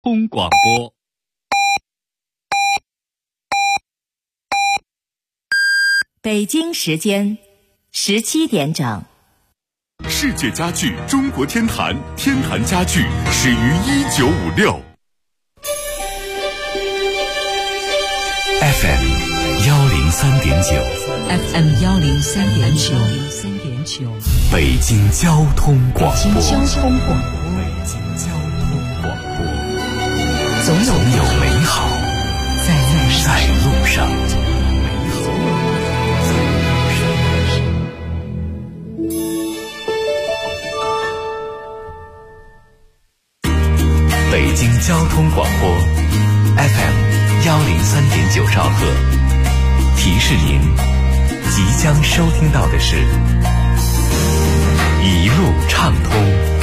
通广播。 北京时间17点整。 世界家具中国天坛，天坛家具始于1956。 FM 103.9 FM 103.9 北京交通广播。总有美好在路上。北京交通广播 FM 103.9兆赫，提示您即将收听到的是一路畅通。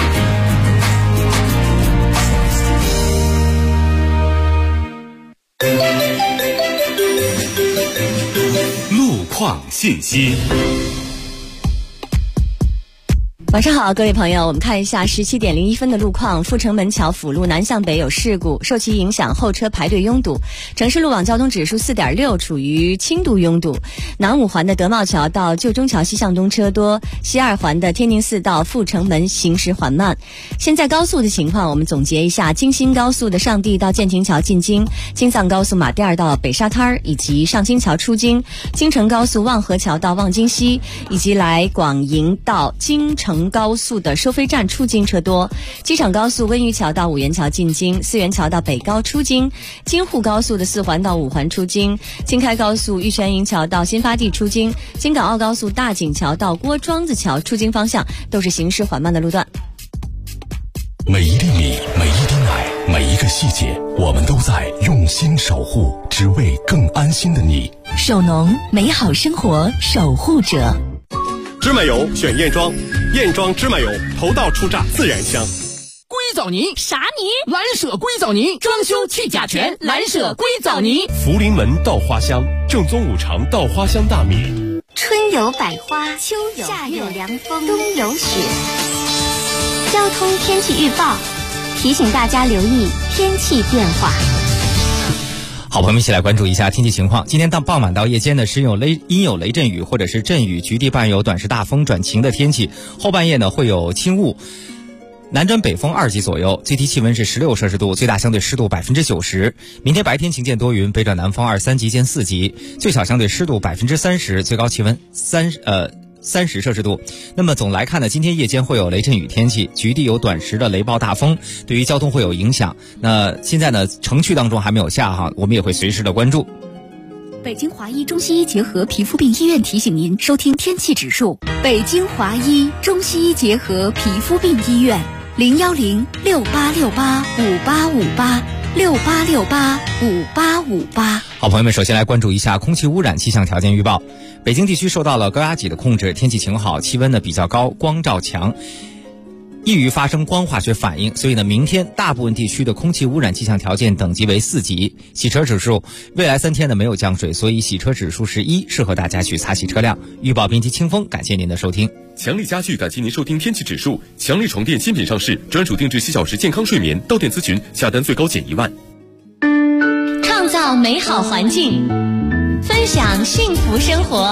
路况信息。 晚上好，各位朋友，我们看一下17点01分的路况。阜成门桥辅路南向北有事故，受其影响，后车排队拥堵。城市路网交通指数 4.6， 处于轻度拥堵。南五环的德茂桥到旧中桥西向东车多，西二环的天宁寺到阜成门行驶缓慢。现在高速的情况，我们总结一下：京新高速的上地到建亭桥进京，京藏高速马甸到北沙滩以及上京桥出京，京承高速望河桥到望京西，以及来广营到京承高速的收费站出京车多，机场高速温榆桥到五原桥进京，四原桥到北高出京，京沪高速的4环到5环出京，京开高速玉泉营桥到新发地出京，京港澳高速大井桥到郭庄子桥出京方向都是行驶缓慢的路段。 每一粒米，每一滴奶，每一个细节，我们都在用心守护，只为更安心的你。 首农，美好生活守护者。 芝麻油选燕庄，燕庄芝麻油头道出榨自然香。 硅藻泥啥泥？ 蓝舍硅藻泥，装修去甲醛，蓝舍硅藻泥。 福临门稻花香，正宗5常稻花香大米。 春有百花，秋有夏有凉风，冬有雪。交通天气预报提醒大家留意天气变化。 好，朋友们一起来关注一下天气情况。今天到傍晚到夜间呢，阴有雷阵雨或者是阵雨，局地伴有短时大风转晴的天气。后半夜呢会有轻雾，南转北风2级左右，最低气温是16摄氏度，最大相对湿度90%。明天白天晴间多云，北转南风2、3级见4级，最小相对湿度30%，最高气温30摄氏度。那么总来看呢，今天夜间会有雷阵雨天气，局地有短时的雷暴大风，对于交通会有影响。那现在呢，城区当中还没有下哈，我们也会随时的关注。 北京华医中西医结合皮肤病医院提醒您收听天气指数。北京华医中西医结合皮肤病医院01068685858586858。 好，朋友们，首先来关注一下空气污染气象条件预报。北京地区受到了高压脊的控制，天气晴好，气温呢比较高，光照强，易于发生光化学反应，所以呢，明天大部分地区的空气污染气象条件等级为4级。洗车指数，未来3天呢没有降水，所以洗车指数是1，适合大家去擦洗车辆。预报编辑清风，感谢您的收听。 强力家具感谢您收听天气指数。强力床垫新品上市，专属定制7小时健康睡眠，到店咨询，下单最高减1万。 创造美好环境，分享幸福生活。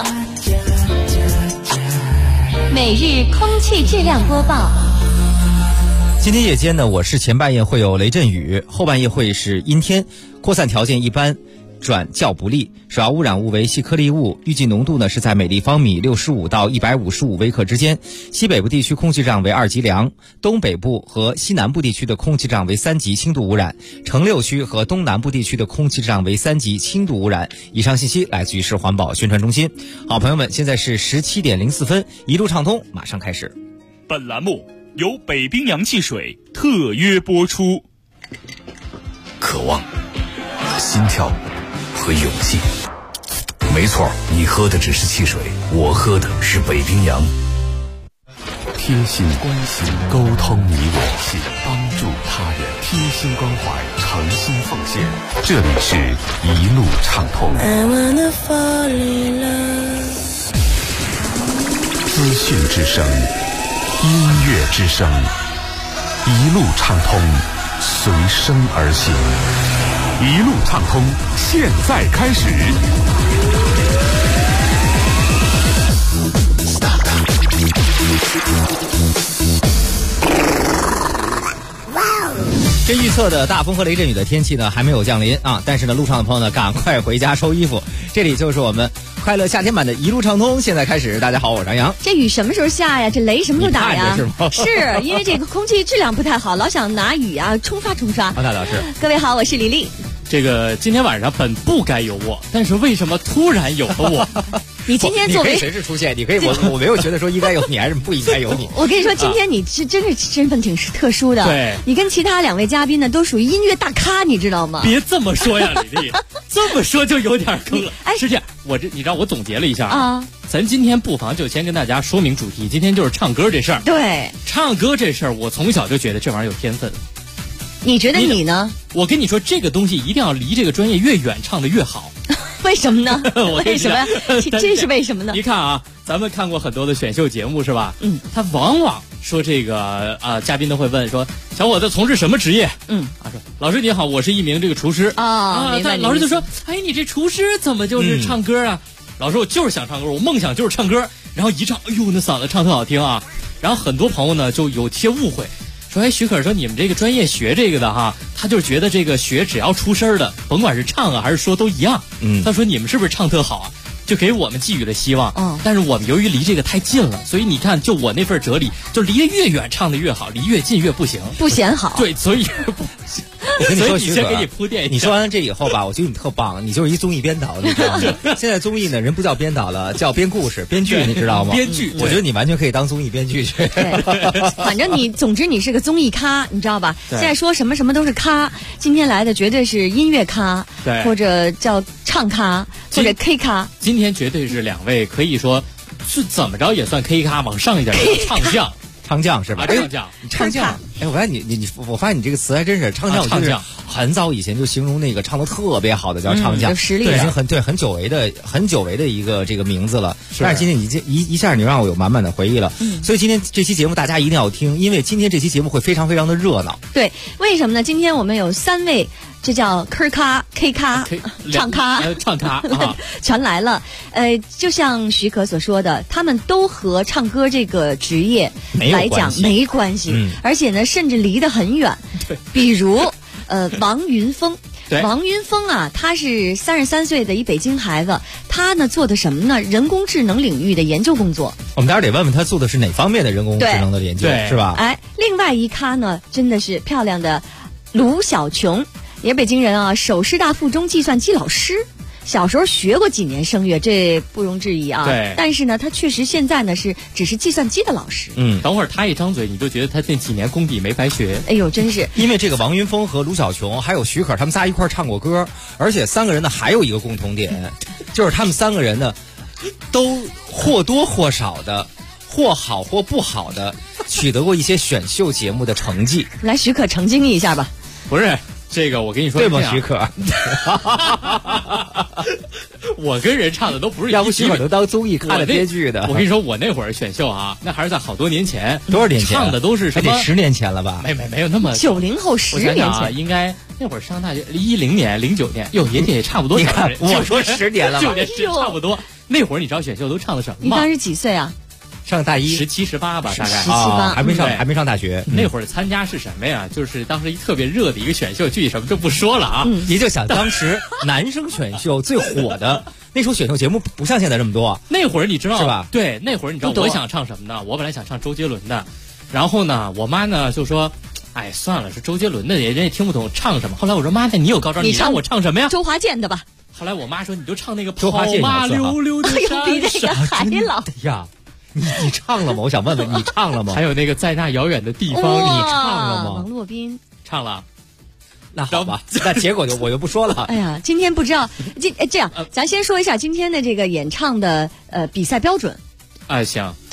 每日空气质量播报。 今天夜间呢，我市前半夜会有雷阵雨，后半夜会是阴天，扩散条件一般转较不利。首要污染物为细颗粒物，预计浓度呢是在每立方米65到155微克之间。西北部地区空气质量为2级良，东北部和西南部地区的空气质量为3级轻度污染，城6区和东南部地区的空气质量为3级轻度污染。以上信息来自于市环保宣传中心。好，朋友们，现在是17点04分，一路畅通马上开始。 本栏目由北冰洋汽水特约播出。 渴望、心跳和勇气。没错，你喝的只是汽水，我喝的是北冰洋。贴心关心，沟通你我，帮助他人，贴心关怀，诚心奉献。这里是一路畅通。资讯之声，音乐之声，一路畅通， 随声而行， 一路畅通，现在开始。 这预测的大风和雷阵雨的天气呢，还没有降临啊！但是呢，路上的朋友呢，赶快回家收衣服。这里就是我们快乐夏天版的一路畅通，现在开始。大家好，我是杨洋。 这雨什么时候下呀？这雷什么时候打呀？ 是吗？ 是因为这个空气质量不太好，老想拿雨啊冲刷。 那倒是。 各位好，我是李丽。 这个今天晚上本不该有我，但是为什么突然有了我？ 你今天作为你可以随时出现，你可以我没有觉得说应该有你还是不应该有你。 我跟你说，今天你是真是身份挺特殊的。 对， 你跟其他两位嘉宾呢都属于音乐大咖，你知道吗？ 别这么说呀，李丽，这么说就有点坑了。哎，是这样，你知道我总结了一下啊，咱今天不妨就先跟大家说明主题，今天就是唱歌这事儿。 对， 唱歌这事儿，我从小就觉得这玩意儿有天分。 你觉得你呢？ 我跟你说，这个东西一定要离这个专业越远，唱得越好。 为什么呢？为什么？这是为什么呢？ 你看啊，咱们看过很多的选秀节目是吧？他往往说这个嘉宾都会问说，小伙子从事什么职业？说老师你好，我是一名这个厨师啊。 老师就说，哎，你这厨师怎么就是唱歌啊？老师我就是想唱歌，我梦想就是唱歌。然后一唱，哎呦，那嗓子唱特好听啊。然后很多朋友呢就有些误会。说哎，许可说你们这个专业学这个的哈，他就是觉得这个学只要出声的，甭管是唱啊还是说都一样。他说你们是不是唱特好啊？就给我们寄予了希望。但是我们由于离这个太近了，所以你看，就我那份哲理，就离得越远唱得越好，离越近越不行， 不显好。 对，所以我跟你说， 徐先给你铺垫一下。 你说完这以后吧，我觉得你特棒，你就是一综艺编导，你知道吗？现在综艺呢，人不叫编导了，叫编故事、编剧，你知道吗？ 编剧， 我觉得你完全可以当综艺编剧去。 反正你，总之你是个综艺咖，你知道吧？现在说什么什么都是咖，今天来的绝对是音乐咖， 对， 或者叫唱咖，或者 K 咖。 今天绝对是两位可以说是怎么着也算 K 咖，往上一点唱将。 唱将是吧？ 唱将， 哎，我发现我发现你这个词还真是唱将。 唱将很早以前就形容那个唱得特别好的叫唱将， 有实力， 已经很久违的一个这个名字了。但是今天一下你让我有满满的回忆了。所以今天这期节目大家一定要听，因为今天这期节目会非常非常的热闹。 对，为什么呢？今天我们有3位。这叫 K 咖、K 咖、唱咖、 唱咖啊， 全来了。就像徐可所说的，他们都和唱歌这个职业来讲没关系，而且呢，甚至离得很远。比如王云峰。王云峰啊，他是33岁的一北京孩子，他呢做的什么呢？人工智能领域的研究工作。 我们待会儿得问问他做的是哪方面的人工智能的研究，是吧？ 哎，另外一咖呢，真的是漂亮的卢小琼。也是北京人啊，首师大附中计算机老师，小时候学过几年声乐，这不容置疑啊。 对， 但是呢，他确实现在呢只是计算机的老师。 等会儿他一张嘴，你就觉得他那几年功底没白学。 哎呦，真是！ 因为这个王云峰和卢小琼还有徐可，他们仨一块唱过歌，而且3个人呢还有一个共同点，就是他们3个人呢都或多或少的，或好或不好的取得过一些选秀节目的成绩。 来，徐可澄清一下吧。 不是。这个我跟你说， 对吗？许可， 我跟人唱的都不是， 要不许可能当综艺看的编剧的。 我跟你说，我那会儿选秀啊，那还是在好多年前， 多少年前？ 唱的都是什么？ 得10年前了吧？ 没有那么 90后10年前， 啊、应该那会儿上大学10年、09年，哟，也差不多。 你看，我说10年了吧， 9年差不多。那会儿你知道选秀都唱的什么吗？ 你当时几岁啊？ 上大一 17、18吧，大概 17、18， 还没上大学。 那会儿参加是什么呀？就是当时一特别热的一个选秀，具体什么就不说了啊。 你就想当时男生选秀最火的那时候选秀节目，不像现在这么多。 那会儿你知道是吧？ 对，那会儿你知道我想唱什么呢？我本来想唱周杰伦的，然后呢，我妈呢就说：“哎，算了，是周杰伦的，人也听不懂唱什么。”后来我说：“妈，那你有高招，你让我唱什么呀？” 周华健的吧。 后来我妈说：“你就唱那个周华健跑马溜溜的山。” 比那个还老呀。你唱了吗？我想问问你唱了吗？ 还有那个在那遥远的地方，你唱了吗？ 王洛宾唱了。 那好吧，那结果我就不说了。 哎呀，今天不知道这样，咱先说一下今天的这个演唱的比赛标准。 哎，行。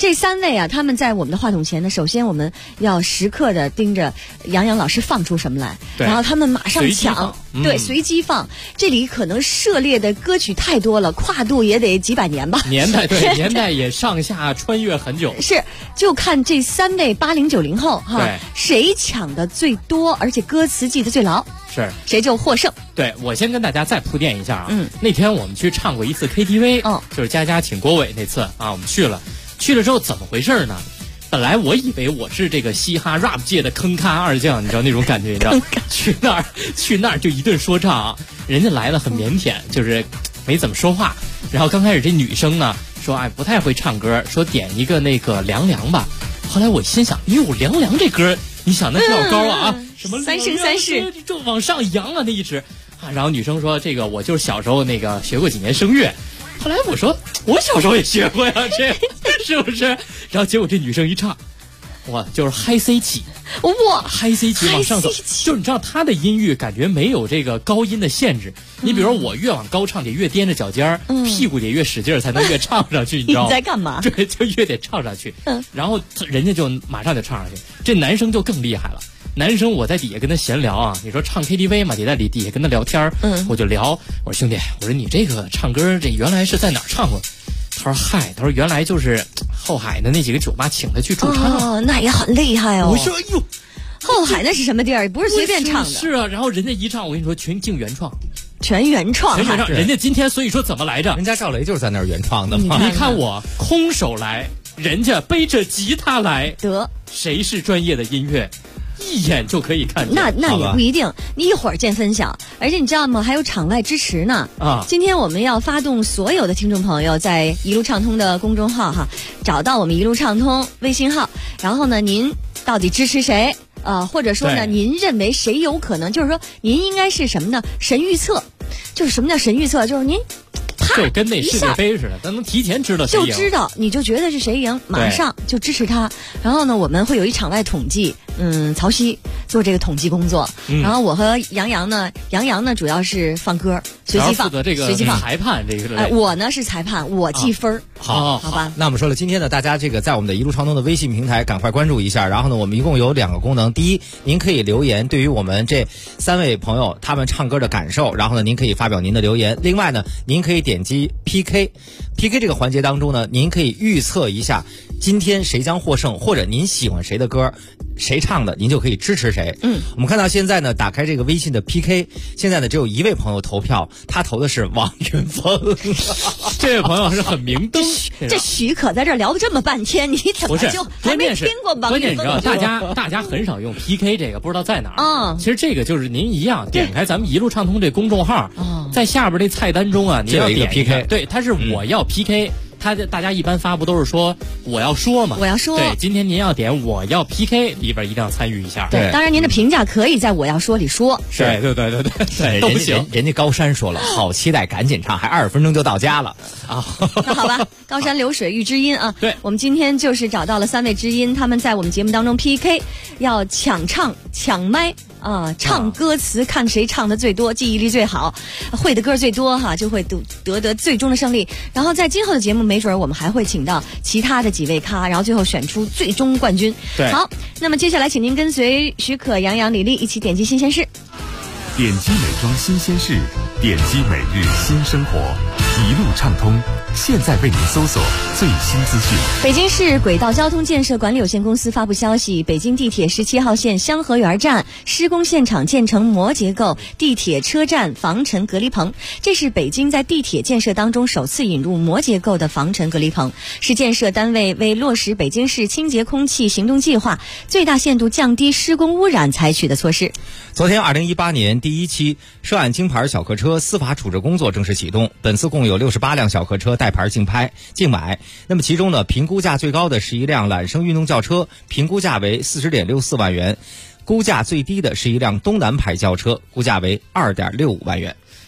这3位啊，他们在我们的话筒前呢，首先我们要时刻的盯着杨洋老师放出什么来，然后他们马上抢，对，随机放。这里可能涉猎的歌曲太多了，跨度也得几百年吧。 年代也上下穿越很久。 是，就看这3位80、90后哈，谁抢的最多，而且歌词记得最牢， 是谁就获胜。 对，我先跟大家再铺垫一下啊。那天我们去唱过一次 KTV，就是佳佳请郭伟那次啊，我们去了之后怎么回事呢？本来我以为我是这个嘻哈 rap 界的坑咖二将，你知道那种感觉，你知道？去那儿就一顿说唱啊，人家来了很腼腆，就是没怎么说话。然后刚开始这女生呢说不太会唱歌，说点一个那个凉凉吧。后来我心想，凉凉这歌，你想那调高啊，什么三生三世， 就往上扬啊那一直啊。然后女生说这个我就是小时候那个学过几年声乐。后来我说我小时候也学过呀，这是不是？然后结果这女生一唱，哇，就是嗨 C 起， 哇， 嗨 C 起往上走，就是你知道她的音域感觉没有这个高音的限制。你比如说我越往高唱得越踮着脚尖屁股得越使劲才能越唱上去，你知道吗？ 你在干嘛？ 对，就越得唱上去。然后人家就马上就唱上去，这男生就更厉害了。男生我在底下跟他闲聊啊，你说唱 KTV 嘛，得在底下跟他聊天我就聊，我说兄弟，我说你这个唱歌这原来是在哪儿唱过？他说嗨，他说原来就是后海的那几个酒吧请他去驻唱。 哦，那也很厉害哦。 我说哎呦， 后海那是什么地儿？不是随便唱的。 是啊，然后人家一唱，我跟你说全原创。 全原创， 人家今天所以说怎么来着？ 人家赵雷就是在那儿原创的嘛。 你看我空手来，人家背着吉他来， 得谁是专业的音乐？一眼就可以看见。 那也不一定，你一会儿见分晓。而且你知道吗？还有场外支持呢。今天我们要发动所有的听众朋友在一路畅通的公众号找到我们一路畅通微信号，然后呢，您到底支持谁？或者说呢，您认为谁有可能？就是说，您应该是什么呢？神预测，就是什么叫神预测？就是您。 就跟那世界杯似的，咱能提前知道谁赢， 就知道你就觉得是谁赢，马上就支持他。然后呢，我们会有一场外统计，曹曦做这个统计工作，然后我和杨洋呢主要是放歌，随机放， 随机放裁判这个。 我呢是裁判，我记分。 好吧。那我们说了，今天呢，大家这个在我们的一路畅通的微信平台赶快关注一下。然后呢，我们一共有2个功能，第一，您可以留言对于我们这3位朋友他们唱歌的感受，然后呢，您可以发表您的留言。另外呢，您可以点击 PK 这个环节当中呢，您可以预测一下今天谁将获胜，或者您喜欢谁的歌，谁唱的您就可以支持谁。我们看到现在呢，打开这个微信的 PK， 现在呢只有1位朋友投票，他投的是王云峰。 这位朋友是很明灯。 这许可在这聊了这么半天，你怎么就还没听过王云峰？ 关键你知道大家很少用 PK 这个，不知道在哪儿。其实这个就是您一样点开咱们一路畅通这公众号，在下边这菜单中啊，您要点一个 PK， 对，它是我要 PK。大家一般发不都是说我要说嘛？ 我要说。 对，今天您要点我要 PK 里边一定要参与一下。 对，当然您的评价可以在我要说里说。 对，都不行。 人家高山说了，好期待，赶紧唱，还20分钟就到家了啊！ 那好吧，高山流水遇知音啊。 对， 我们今天就是找到了3位知音，他们在我们节目当中 PK， 要抢唱抢麦。唱歌词，看谁唱的最多，记忆力最好，会的歌最多就会得最终的胜利。然后在今后的节目，没准我们还会请到其他的几位咖，然后最后选出最终冠军。 对， 好，那么接下来请您跟随许可、杨洋、李丽一起点击新鲜事， 点击美妆新鲜事，点击每日新生活，一路畅通。现在为您搜索最新资讯。 北京市轨道交通建设管理有限公司发布消息，北京地铁17号线香河园站施工现场建成膜结构地铁车站防尘隔离棚，这是北京在地铁建设当中首次引入膜结构的防尘隔离棚，是建设单位为落实北京市清洁空气行动计划，最大限度降低施工污染采取的措施。 昨天2018年第1期涉案京牌小客车司法处置工作正式启动，本次共有68辆小客车带牌竞买，那么其中呢，评估价最高的是一辆揽胜运动轿车，评估价为40.64万元，估价最低的是一辆东南牌轿车，估价为2.65万元。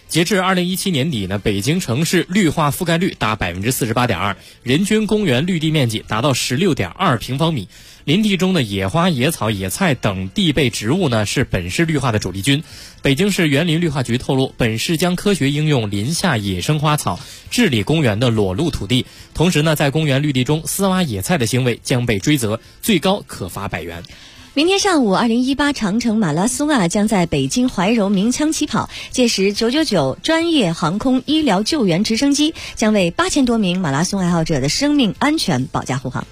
截至2017年底呢，北京城市绿化覆盖率达 48.2%， 人均公园绿地面积达到 16.2平方米。林地中的野花、野草、野菜等地被植物呢，是本市绿化的主力军。北京市园林绿化局透露，本市将科学应用林下野生花草，治理公园的裸露土地。同时呢，在公园绿地中私挖野菜的行为将被追责，最高可罚100元。 明天上午2018长城马拉松将在北京怀柔鸣枪起跑，届时999专业航空医疗救援直升机将为8000多名马拉松爱好者的生命安全保驾护航。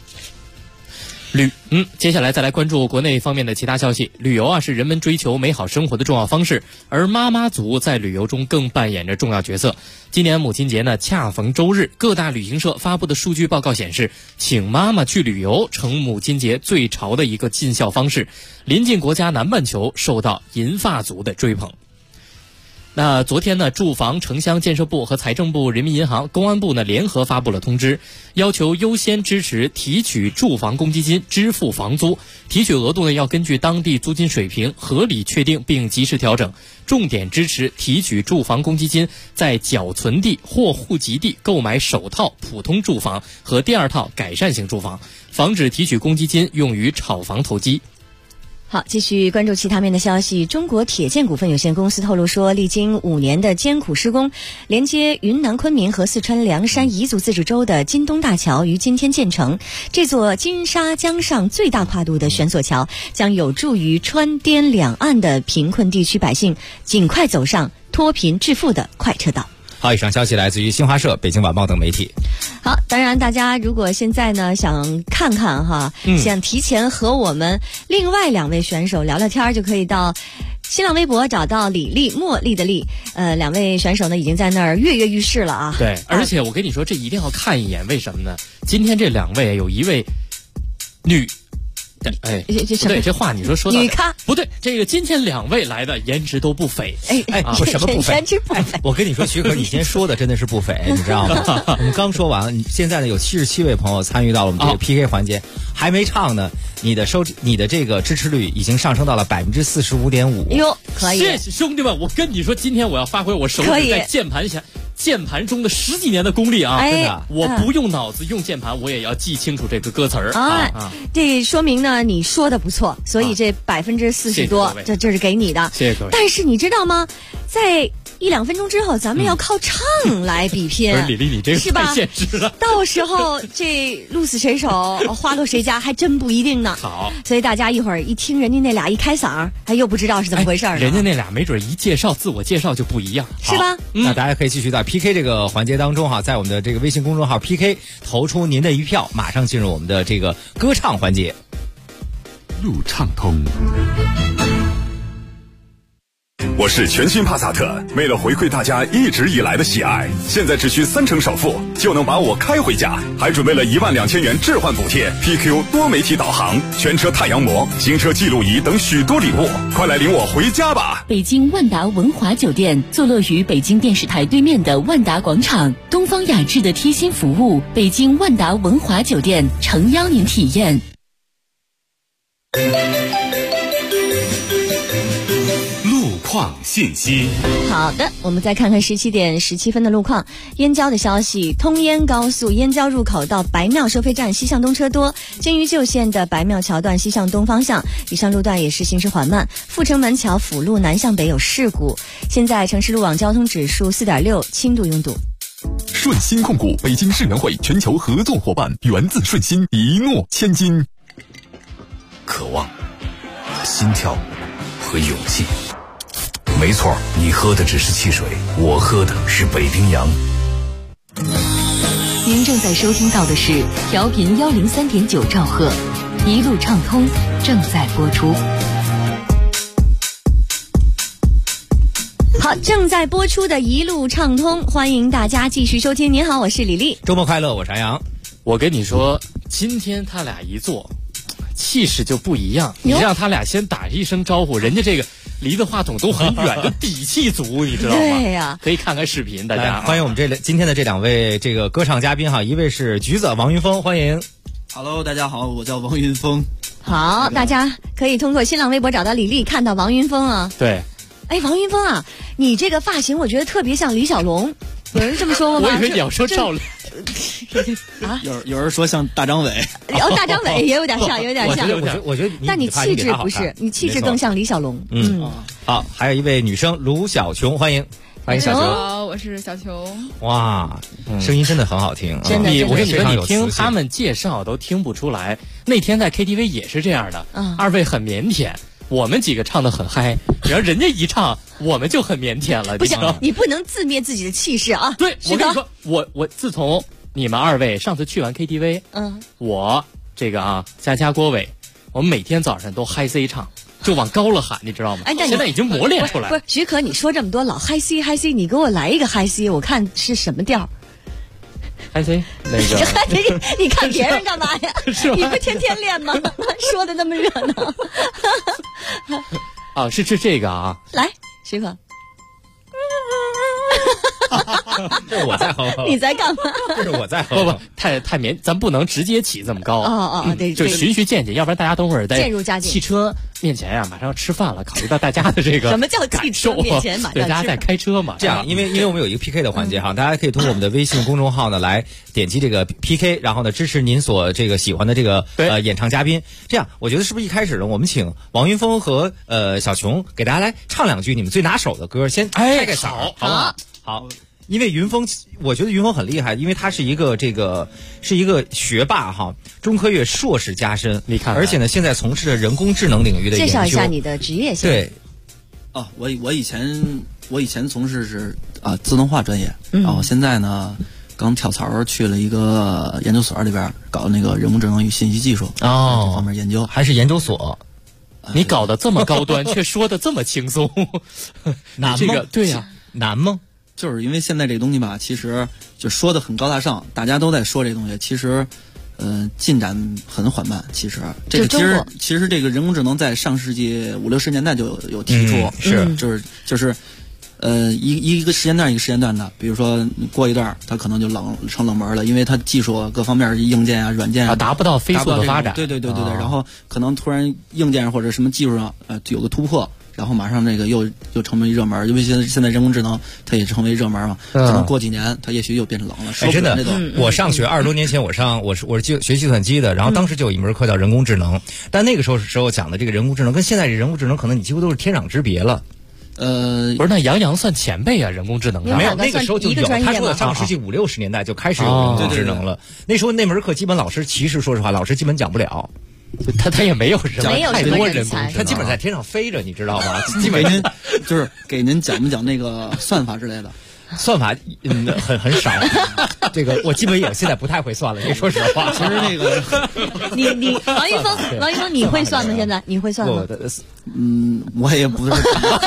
接下来再来关注国内方面的其他消息。旅游是人们追求美好生活的重要方式，而妈妈族在旅游中更扮演着重要角色。今年母亲节呢恰逢周日，各大旅行社发布的数据报告显示，请妈妈去旅游成母亲节最潮的一个尽孝方式。临近国家南半球受到银发族的追捧。那昨天呢，住房城乡建设部和财政部、人民银行、公安部呢联合发布了通知，要求优先支持提取住房公积金支付房租，提取额度呢要根据当地租金水平合理确定并及时调整，重点支持提取住房公积金在缴存地或户籍地购买首套普通住房和第二套改善型住房，防止提取公积金用于炒房投机。 好，继续关注其他面的消息。中国铁建股份有限公司透露说，历经5年的艰苦施工，连接云南昆明和四川凉山彝族自治州的金东大桥于今天建成。这座金沙江上最大跨度的悬索桥，将有助于川滇两岸的贫困地区百姓尽快走上脱贫致富的快车道。 好，以上消息来自于新华社、北京晚报等媒体。 好，当然大家如果现在呢想看看想提前和我们另外2位选手聊聊天，就可以到新浪微博找到李丽，茉莉的丽，2位选手呢已经在那儿跃跃欲试了啊。 对，而且我跟你说，这一定要看一眼，为什么呢？今天这2位有一位女。不对，这话你说的女咖不对，这个今天2位来的颜值都不菲。 什么不菲？ 颜值不菲。 我跟你说，徐可，你今天说的真的是不菲，你知道吗？我们刚说完，现在呢有77位朋友参与到了我们这个 PK 环节，还没唱呢，你的这个支持率已经上升到了45.5%。 哟，可以！ 谢谢兄弟们，我跟你说，今天我要发挥我手指在键盘中的10几年的功力啊！真的，我不用脑子，用键盘，我也要记清楚这个歌词儿啊！ 这说明呢，你说的不错，所以这40%多，这是给你的。 谢谢各位。 但是你知道吗？在1-2分钟之后，咱们要靠唱来比拼。 李丽，你这个太现实了。 到时候这鹿死谁手，花落谁家，还真不一定呢。 好， 所以大家一会儿一听人家那俩一开嗓，又不知道是怎么回事呢。 人家那俩没准一自我介绍就不一样， 是吧？ 那大家可以继续在 PK 这个环节当中在我们的这个微信公众号 PK 投出您的一票，马上进入我们的这个歌唱环节。 路畅通。 我是全新帕萨特，为了回馈大家一直以来的喜爱，现在只需30%首付就能把我开回家，还准备了12000元置换补贴、PQ 多媒体导航、全车太阳膜、行车记录仪等许多礼物，快来领我回家吧！ 北京万达文华酒店坐落于北京电视台对面的万达广场，东方雅致的贴心服务，北京万达文华酒店诚邀您体验。 况信息。 好的，我们再看看17点17分的路况。燕郊的消息，通燕高速燕郊入口到白庙收费站西向东车多，京渝旧线的白庙桥段西向东方向，以上路段也是行驶缓慢。阜成门桥辅路南向北有事故，现在城市路网交通指数4.6，轻度拥堵。 顺心控股，北京世园会全球合作伙伴，源自顺心，一诺千金。 渴望、心跳和勇气。没错，你喝的只是汽水，我喝的是北冰洋。 您正在收听到的是调频103.9兆赫，一路畅通正在播出。 好，正在播出的一路畅通，欢迎大家继续收听。您好，我是李丽。 周末快乐，我是安阳。 我跟你说，今天他俩一坐，气势就不一样。你让他俩先打一声招呼，人家这个离的话筒都很远的底气足，你知道吗？ 对呀， 可以看看视频，大家欢迎我们今天的这2位这个歌唱嘉宾一位是橘子王云峰，欢迎。 Hello， 大家好，我叫王云峰。 好，大家可以通过新浪微博找到李丽，看到王云峰啊。 对。 王云峰啊， 你这个发型我觉得特别像李小龙，有人这么说过吗？ 我以为你要说赵丽。 啊， 有人说像大张伟， 然后大张伟也有点像，有点像。 我觉得但你气质不是，你气质更像李小龙。 好，还有一位女生卢小琼，欢迎小琼。 好，我是小琼。 哇，声音真的很好听， 真的。 我跟你说，你听他们介绍都听不出来。那天在 KTV 也是这样的，二位很腼腆。我们几个唱得很嗨，然后人家一唱，我们就很腼腆了。 不行，你不能自灭自己的气势啊！ 对，我跟你说，我自从你们二位上次去完 KTV，我这个佳郭伟，我们每天早上都嗨 C 唱，就往高了喊，你知道吗？现在已经磨练出来了。 不是许可，你说这么多老嗨 C 嗨 C， 你给我来一个嗨 C， 我看是什么调？ 嗨 C 那个，你看别人干嘛呀？你不天天练吗？说的那么热闹。 啊，是这个啊！ 来，许可。 这是我在哼， 你在干嘛？ 这是我在哼， 不，太绵，咱不能直接起这么高。 对， 就循序渐进，要不然大家等会儿在渐入佳境。 汽车面前呀，马上要吃饭了，考虑到大家的这个什么叫汽车面前马上对，大家在开车嘛。 这样，因为我们有一个 PK 的环节哈，大家可以通过我们的微信公众号呢来点击这个 PK， 然后呢支持您所这个喜欢的这个演唱嘉宾。这样，我觉得是不是一开始呢，我们请王云峰和小琼给大家来唱两句你们最拿手的歌，先开个嗓，好不好？好。因为云峰，我觉得云峰很厉害，因为他是一个学霸哈，中科院硕士加深， 你看， 而且呢，现在从事着人工智能领域的研究。 介绍一下你的职业先。 对， 我以前从事是自动化专业，然后现在呢刚跳槽去了一个研究所里边搞那个人工智能与信息技术这方面研究， 还是研究所。 你搞得这么高端，却说的这么轻松， 难吗？ 这个对呀， 难吗？ 就是因为现在这个东西吧，其实就说的很高大上，大家都在说这东西，其实，进展很缓慢。其实这个其实这个人工智能在上世纪50、60年代就有提出，就是，一个时间段一个时间段的，比如说过一段，它可能就成冷门了，因为它技术各方面硬件啊、软件达不到飞速的发展。 对，然后可能突然硬件或者什么技术上有个突破。然后马上这个又成为热门，因为现在人工智能它也成为热门嘛，可能过几年它也许又变成冷了。 真的，我上学20多年前，我是学计算机的，然后当时就有一门课叫人工智能，但那个时候讲的这个人工智能跟现在这人工智能可能你几乎都是天壤之别了。 不是，那杨洋算前辈啊，人工智能没有，那个时候就有。他说的上世纪50、60年代就开始有人工智能了。那时候那门课基本老师其实说实话，老师基本讲不了。 他也没有太多人工， 他基本在天上飞着，你知道吗？ 基本您就是给您讲不讲那个算法之类的。 算法很少，这个我基本也现在不太会算了。你说实话， 其实那个你王一峰，你会算吗？现在你会算吗？ 我也不是。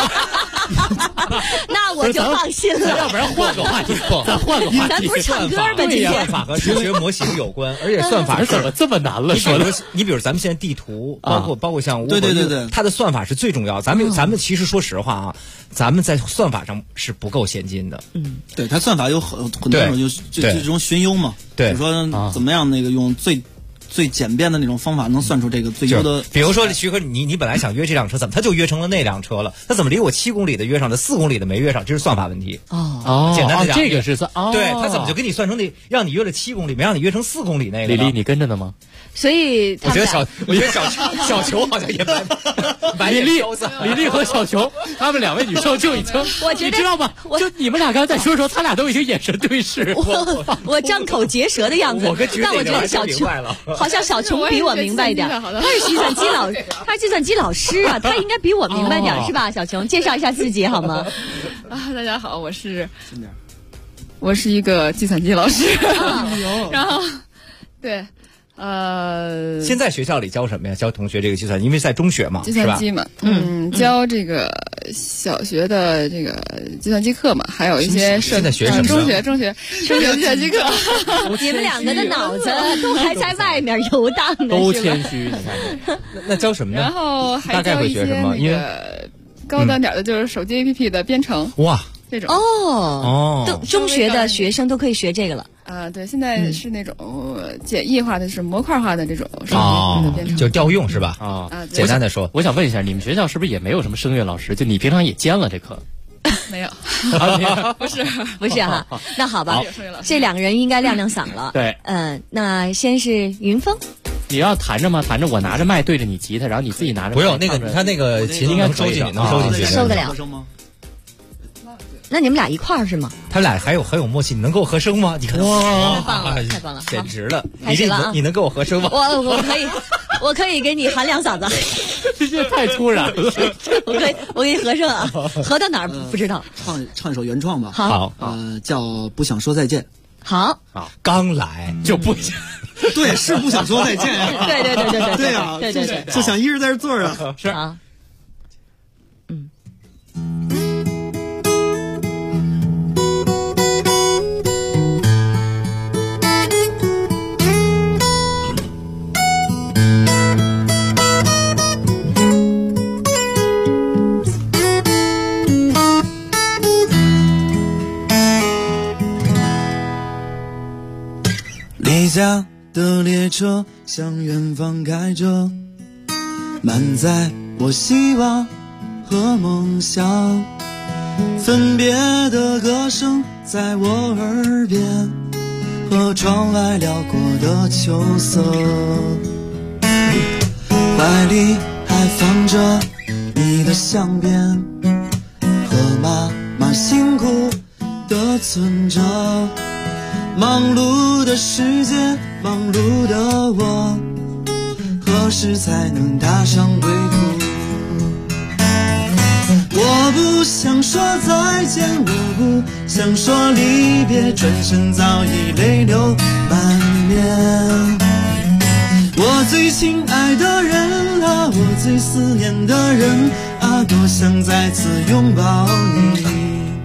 那我就放心了。 要不然换个话题，咱换个话题。 咱不是唱歌吗？今天算法和数学模型有关，而且算法怎么这么难了？说的， 你比如咱们现在地图，包括像对， 它的算法是最重要。咱们其实说实话啊，咱们在算法上是不够先进的。 对，它算法有很多种，就这种寻优嘛。 对， 就是说怎么样那个用最简便的那种方法能算出这个最优的。 比如说徐哥，你本来想约这辆车，怎么他就约成了那辆车了？他怎么离我7公里的约上了，4公里的没约上？这是算法问题。简单的讲， 这个是算。 对，他怎么就给你算成让你约了7公里，没让你约成4公里那个？ 李丽，你跟着呢吗？ 所以我觉得小球好像也蛮李丽和小球，他们2位女生就已经，你知道吗？就你们俩刚才在说的时候，他俩都已经眼神对视。 我张口结舌的样子，但我觉得小球好像小球比我明白一点。他是计算机老师啊，他应该比我明白点是吧？小球，介绍一下自己好吗？ 大家好，我是一个计算机老师，然后对。 现在学校里教什么呀？教同学这个计算机，因为在中学嘛， 计算机嘛，教这个小学的这个计算机课嘛，还有一些现在学什么？ 中学计算机课。 你们2个的脑子都还在外面游荡呢， 都谦虚。 那教什么呢？ 然后还教一些那个高端点的，就是手机 APP 的编程。 哇， 这种中学的学生都可以学这个了。 对，现在是那种简易化的，是模块化的这种手机的编程， 就调用是吧？简单的说， 我想问一下，你们学校是不是也没有什么声乐老师？就你平常也兼了这课？ 没有，不是哈。那好吧，这2个人应该亮亮嗓了。 对， 那先是云峰。 你要弹着吗？弹着，我拿着麦对着你吉他，然后你自己拿着。 不用那个，你看那个琴应该收进去，能收进去， 收得了。那你们俩一块儿是吗？ 他俩很有默契，你能给我合声吗？你看， 哇，太棒了， 简直了！你能给我合声吗？ 我可以给你喊2嗓子。 这太突然了。 我给你合声啊，合到哪儿不知道。 唱一首原创吧。 好， 叫《不想说再见》。 好， 刚来就不想。 对，是不想说再见呀。 对啊， 对， 就想一直在这坐着。 是啊， 离家的列车向远方开着，满载我希望和梦想，分别的歌声在我耳边，和窗外辽阔的秋色，怀里还放着你的相片，和妈妈辛苦的存着。忙碌的世界，忙碌的我，何时才能踏上归途？我不想说再见，我不想说离别，转身早已泪流满面。我最亲爱的人啊，我最思念的人啊，多想再次拥抱你。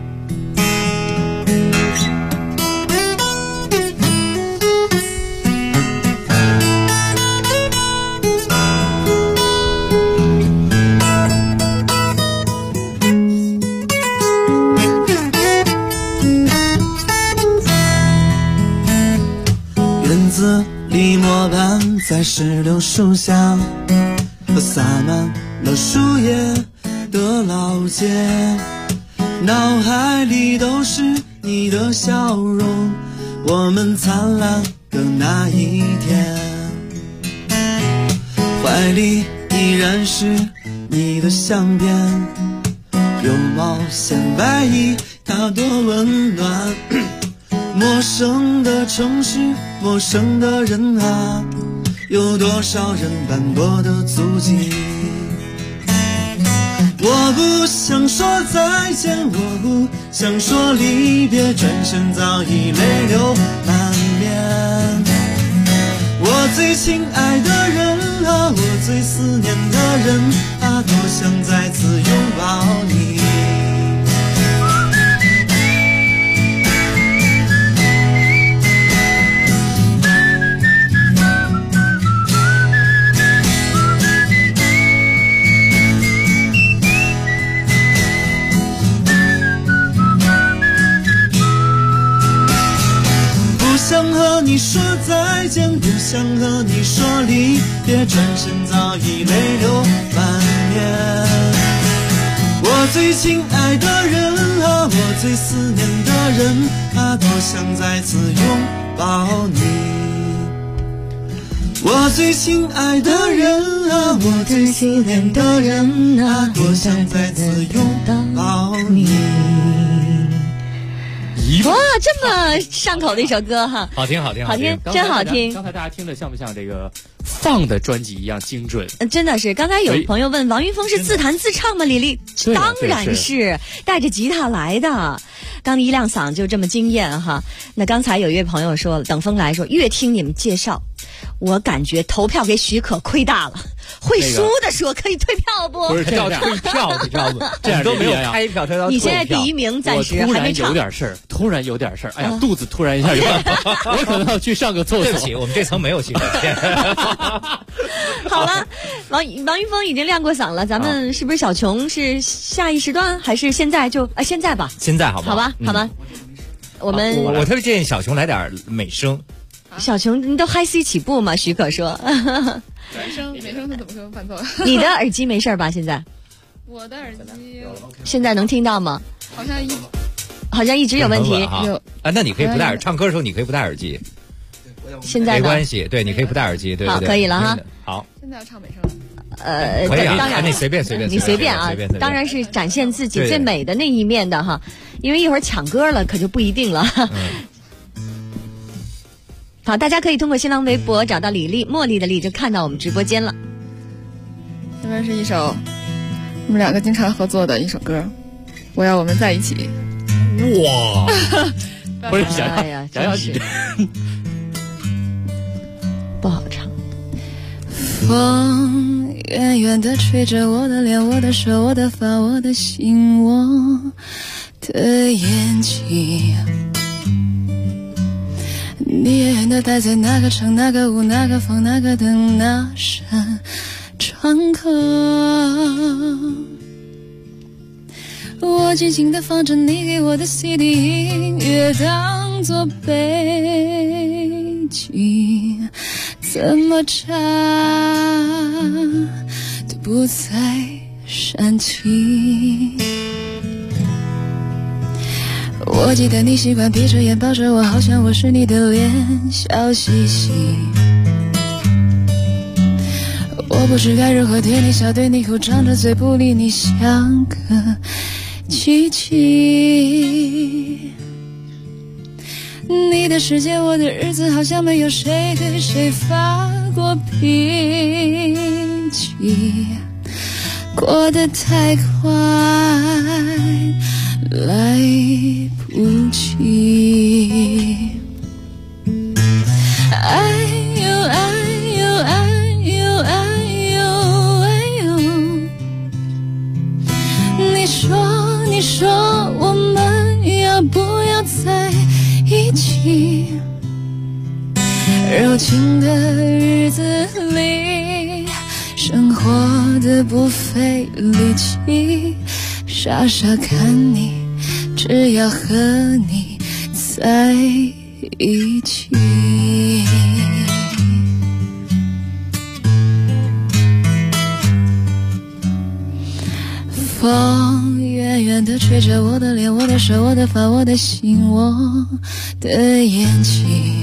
里磨盘在石榴树下，和洒满了树叶的老街，脑海里都是你的笑容，我们灿烂的那一天，怀里依然是你的相片，绒毛线白衣它多温暖。陌生的城市，陌生的人啊，有多少人斑驳的足迹？我不想说再见，我不想说离别，转身早已泪流满面。我最亲爱的人啊，我最思念的人啊，多想再次拥抱你。不想和你说再见，不想和你说离别，转身早已泪流满面。我最亲爱的人啊，我最思念的人啊，多想再次拥抱你。我最亲爱的人啊，我最思念的人啊，多想再次拥抱你。 哇，这么上口的一首歌哈， 好听， 真好听。 刚才大家听着像不像这个放的专辑一样精准？ 真的是。刚才有朋友问王云峰是自弹自唱吗？李丽，当然是带着吉他来的。刚一亮嗓就这么惊艳哈。那刚才有一位朋友说，等风来说，越听你们介绍，我感觉投票给许可亏大了。会输的说可以退票不？ 不是叫退票，你知道吗？ 这样都没有开票， 你现在第一名，暂时还没唱。 突然有点事儿，哎呀，肚子突然一下有点，我可能要去上个厕所。 对不起，我们这层没有洗手间。 好了，王云峰已经亮过嗓了，咱们是不是小琼是下一时段还是现在就现在吧？ 现在好吧？ 好吧，我们我特别建议小琼来点美声。 小琼，你都嗨 C 起步吗？许可说。 美声他怎么跟我伴奏？ 你的耳机没事吧？现在？ 我的耳机现在能听到吗？ 好像一直有问题。 有啊，那你可以不戴耳，唱歌的时候你可以不戴耳机。 现在没关系，对，你可以不戴耳机，对对对。 好，可以了哈。 好。 现在要唱美声。 可以啊， 当然你随便， 你随便啊，当然是展现自己最美的那一面的哈，因为一会儿抢歌了可就不一定了。好，大家可以通过新浪微博找到李丽，茉莉的丽，就看到我们直播间了。 这边是一首我们两个经常合作的一首歌，我要我们在一起。 哇！不是想要起， 不好唱。 风远远地吹着我的脸，我的手，我的发，我的心，我的眼睛。你远远地待在那个城，那个屋，那个房，那个灯，那扇窗口。我静静地放着你给我的 CD， 音乐当作背景，怎么唱都不再煽情。我记得你习惯闭着眼抱着我，好像我是你的脸，笑嘻嘻。我不知该如何对你笑，对你哭，张着嘴不理你，像个奇迹。你的世界，我的日子，好像没有谁对谁发过脾气，过得太快，来不及。哎呦哎呦哎呦哎呦哎呦，你说我们要不要在一起？柔情的日子里，生活的不费力气，傻傻看你，只要和你在一起。风远远地吹着我的脸，我的手，我的发，我的心，我的眼睛。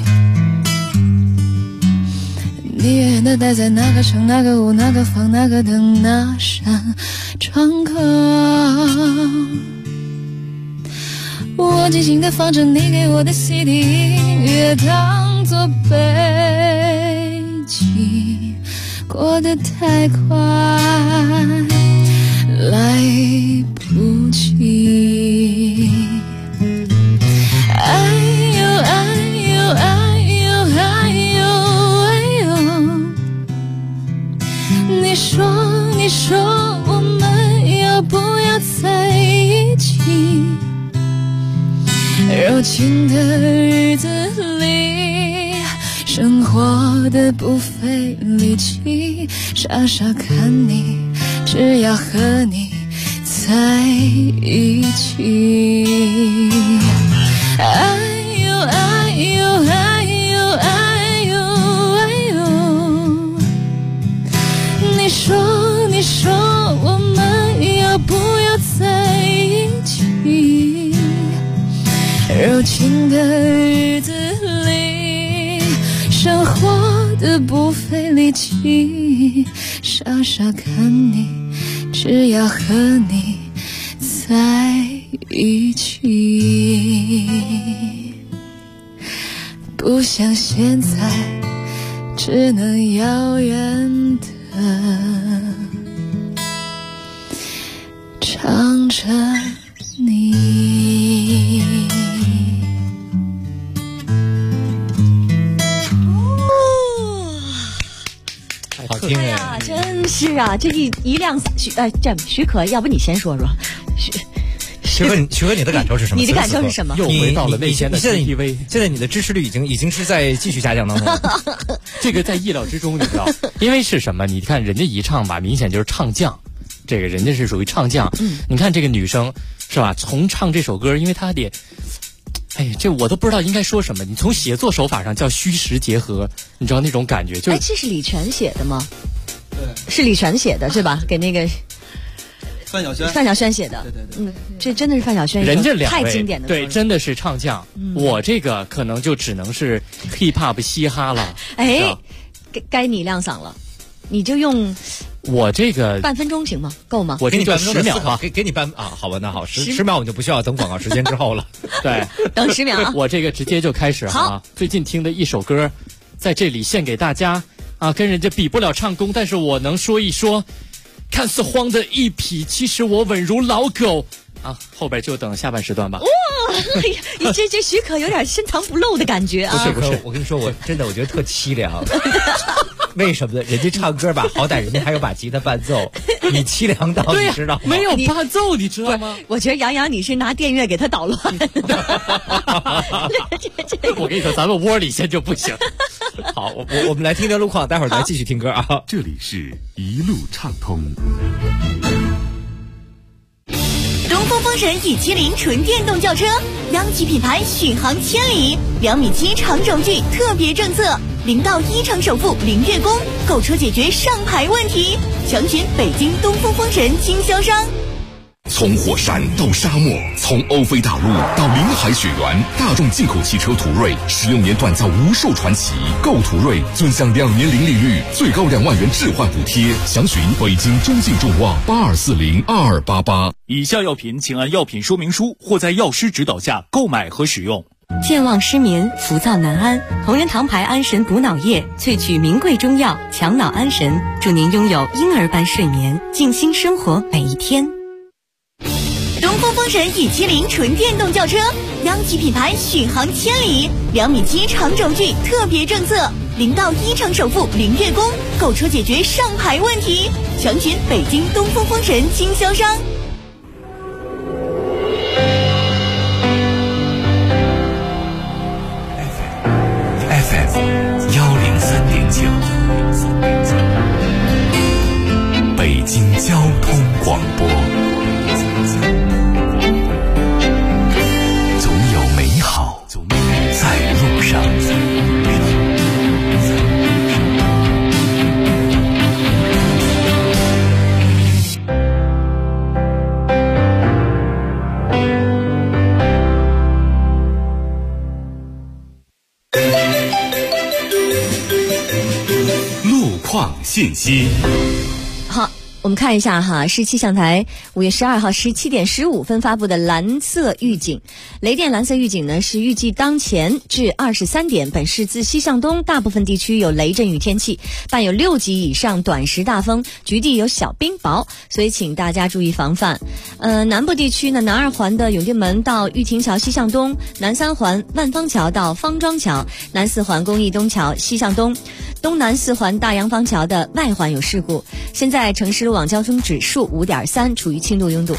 你远远地待在那个城，那个屋，那个房，那个灯，那扇窗口。我静静地放着你给我的 CD， 音乐当作背景，过得太快，来不及。哎呦哎呦哎呦哎呦哎呦，你说我们要不要在一起？柔情的日子里，生活的不费力气，傻傻看你，只要和你在一起。哎呦哎呦哎呦哎呦哎呦，你说我们要不要在一起？柔情的日子里，生活的不费力气，傻傻看你，只要和你在一起。不像现在只能遥远的唱着你。 好听呀，真是啊！这一辆许可，要不你先说说。 徐哥，你的感受是什么？ 你的感受是什么？ 又回到了那天的 KTV。 现在你的支持率已经是在继续下降当中了。 这个在意料之中，你知道？因为是什么？你看人家一唱吧，明显就是唱将，这个人家是属于唱将。你看这个女生是吧？从唱这首歌，因为她得。哎，这我都不知道应该说什么。你从写作手法上叫虚实结合，你知道那种感觉就是。 这是李泉写的吗？对，是李泉写的是吧？给那个。 范晓萱， 范晓萱写的。 对， 这真的是范晓萱， 人家两位太经典的歌了。 对，真的是唱将。我这个可能就只能是 hip hop 嘻哈了。 哎，该你亮嗓了，你就用。 我这个半分钟行吗？够吗？ 我给你半分钟 10秒吧， 给你好吧，那好，10秒我们就不需要等广告时间之后了。 对， 等10秒啊！ 我这个直接就开始啊。最近听的一首歌，在这里献给大家啊，跟人家比不了唱功，但是我能说一说，看似慌的一匹，其实我稳如老狗啊。后边就等下半时段吧。 哇，你这许可有点深藏不露的感觉啊！ 不是，我跟你说，我真的我觉得特凄凉。为什么呢？人家唱歌吧，好歹人家还有把吉他伴奏，你凄凉到你知道吗？ 没有伴奏，你知道吗？ 我觉得杨洋你是拿电乐给他捣乱。 我跟你说，咱们窝里先就不行。 好，我们来听听路况，待会儿再继续听歌啊。 这里是一路畅通。 东风风神E70纯电动轿车，央企品牌，续航千里，2.7米长轴距特别政策，0到1成首付0月供，购车解决上牌问题，详询北京东风风神经销商。 从火山到沙漠，从欧菲大陆到临海雪原，大众进口汽车途锐16年锻造无数传奇。购途锐尊享2年零利率，最高2万元置换补贴。详询北京中信众旺82402288。 以下药品请按药品说明书或在药师指导下购买和使用。 健忘失眠、浮躁难安，同仁堂牌安神补脑液萃取名贵中药，强脑安神，祝您拥有婴儿般睡眠，静心生活每一天。 东风风神E70纯电动轿车，央企品牌，续航千里，2.7米长轴距特别政策，0到1成首付0月供，购车解决上牌问题，详询北京东风风神经销商。 103.9，北京交通广播。总有美好在路上。信息。 好，我们看一下哈，是气象台5月12号17点15分发布的蓝色预警。雷电蓝色预警呢，是预计当前至23点，本市自西向东大部分地区有雷阵雨天气，伴有6级以上短时大风，局地有小冰雹，所以请大家注意防范。南部地区呢，南2环的永定门到玉亭桥西向东，南3环万方桥到方庄桥，南4环公益东桥西向东，东南4环大洋坊桥的外环有事故。现在城市路网交通指数5.3，处于轻度拥堵。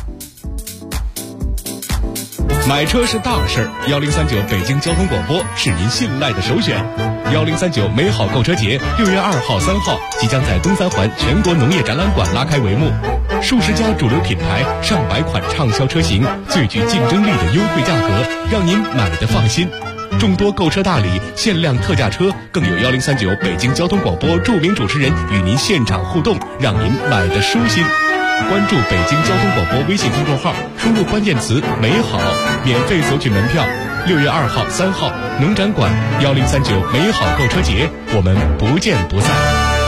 买车是大事，1039北京交通广播是您信赖的首选。1039美好购车节6月2号、3号即将在东3环全国农业展览馆拉开帷幕，数十家主流品牌、上百款畅销车型，最具竞争力的优惠价格，让您买得放心。众多购车大礼、限量特价车，更有1039北京交通广播著名主持人与您现场互动，让您买得舒心。关注北京交通广播微信公众号，输入关键词美好，免费索取门票。6月2号、3号农展馆1039美好购车节，我们不见不散。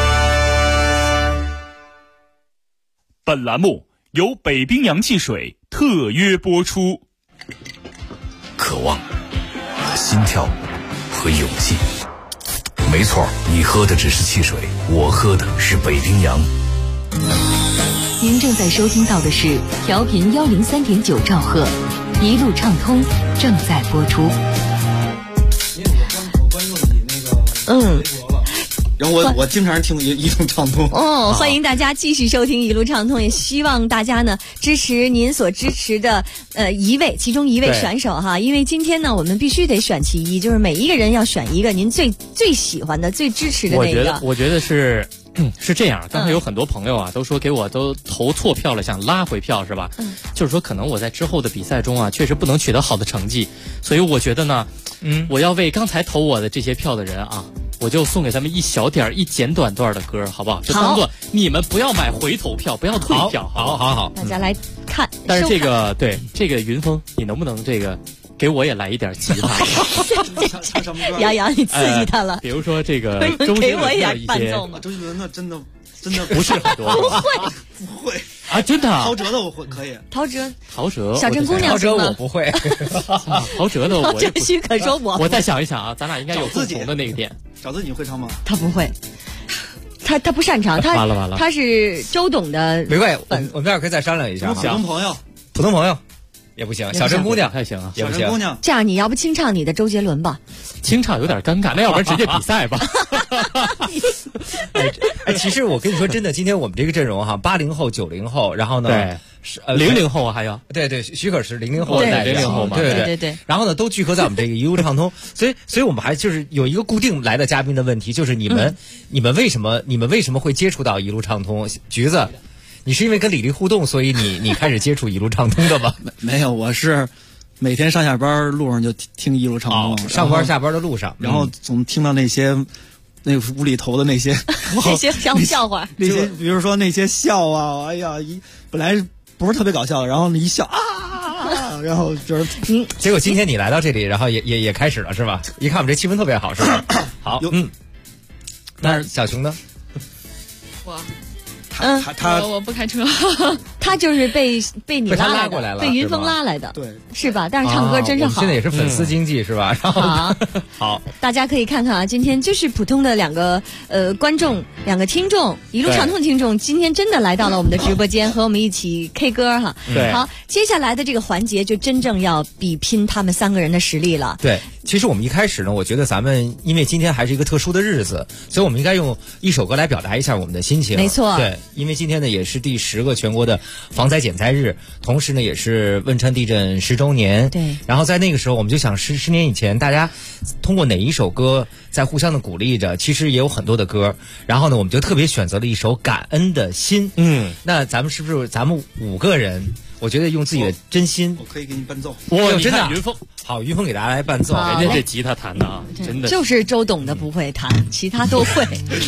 本栏目由北冰洋汽水特约播出。 渴望、心跳和勇气。没错，你喝的只是汽水，我喝的是北冰洋。 您正在收听到的是调频103.9兆赫，一路畅通正在播出。 然后我经常听一路畅通哦，欢迎大家继续收听一路畅通，也希望大家呢支持您所支持的其中一位选手哈，因为今天呢我们必须得选其一，就是每一个人要选一个您最喜欢的、最支持的那个。 我觉得是这样，刚才有很多朋友啊都说给我都投错票了，想拉回票是吧？就是说可能我在之后的比赛中啊确实不能取得好的成绩，所以我觉得呢，我要为刚才投我的这些票的人啊我就送给咱们一小点一简短段的歌，好不好？就当做你们不要买回头票，不要退票。 好， 大家来看。 但是这个对这个云峰，你能不能这个给我也来一点吉他？ 杨洋，你刺激他了。 比如说这个周杰伦的一些， 周杰伦的真的不是很多， 不会啊，真的。 陶喆的我会可以， 陶喆， 小镇姑娘， 陶喆我不会， 陶喆的我这许可说我再想一想啊，咱俩应该有共同的那个点。 找自己会唱吗？ 他不会。他不擅长， 完了， 他是周董的， 没关系，我们待会儿可以再商量一下。 普通朋友也不行，小镇姑娘太行啊， 也不行。 小镇姑娘， 这样你要不清唱你的周杰伦吧？ 清唱有点尴尬，那要不然直接比赛吧。 其实我跟你说真的，今天我们这个阵容哈，80后、90后，然后呢， 对，00后还有， 对，许可是00后的，00后嘛， 对， 然后呢，都聚合在我们这个一路畅通，所以我们还就是有一个固定来的嘉宾的问题，就是你们为什么会接触到一路畅通？橘子，你是因为跟李丽互动，所以你开始接触一路畅通的吗？ 没有，我是每天上下班路上就听一路畅通， 上班下班的路上， 然后总听到那些那个无厘头的那些笑话， 那些比如说那些笑啊，哎呀，本来不是特别搞笑的，然后一笑啊，然后就是结果今天你来到这里，然后也开始了是吧？一看我们这气氛特别好，是吧？好，那小熊呢？ 我不开车， 他就是被你拉过来了， 被云峰拉来的， 对， 是吧？但是唱歌真是好。 现在也是粉丝经济是吧？好， 大家可以看看啊，今天就是普通的两个观众，两个听众，一路畅通听众，今天真的来到了我们的直播间，和我们一起 K 歌哈。 对， 好，接下来的这个环节就真正要比拼他们3个人的实力了。 对，其实我们一开始呢，我觉得咱们因为今天还是一个特殊的日子，所以我们应该用一首歌来表达一下我们的心情。 没错， 对，因为今天呢也是第10个全国的防灾减灾日，同时呢也是汶川地震10周年。 对， 然后在那个时候，我们就想10年以前大家通过哪一首歌在互相的鼓励着，其实也有很多的歌。然后呢，我们就特别选择了一首《感恩的心》。那咱们是不是咱们5个人？我觉得用自己的真心， 我可以给你伴奏。 真的， 云峰， 好，云峰给大家来伴奏。 人家这吉他弹的啊，真的就是周董的不会弹，其他都会。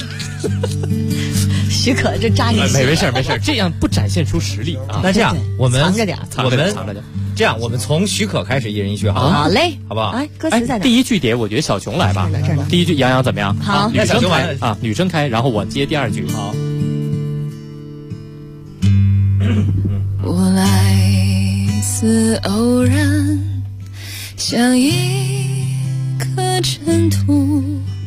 许可这扎你心。 没事，这样不展现出实力啊。 那这样，我们藏着点， 这样，我们从许可开始，一人一句，好吗？ 好嘞， 好不好？ 哎，歌词在哪？ 第一句点，我觉得小熊来吧。第一句，杨洋怎么样？ 好， 女生开啊，女生开，然后我接第2句。 好。 我来自偶然，像一颗尘土，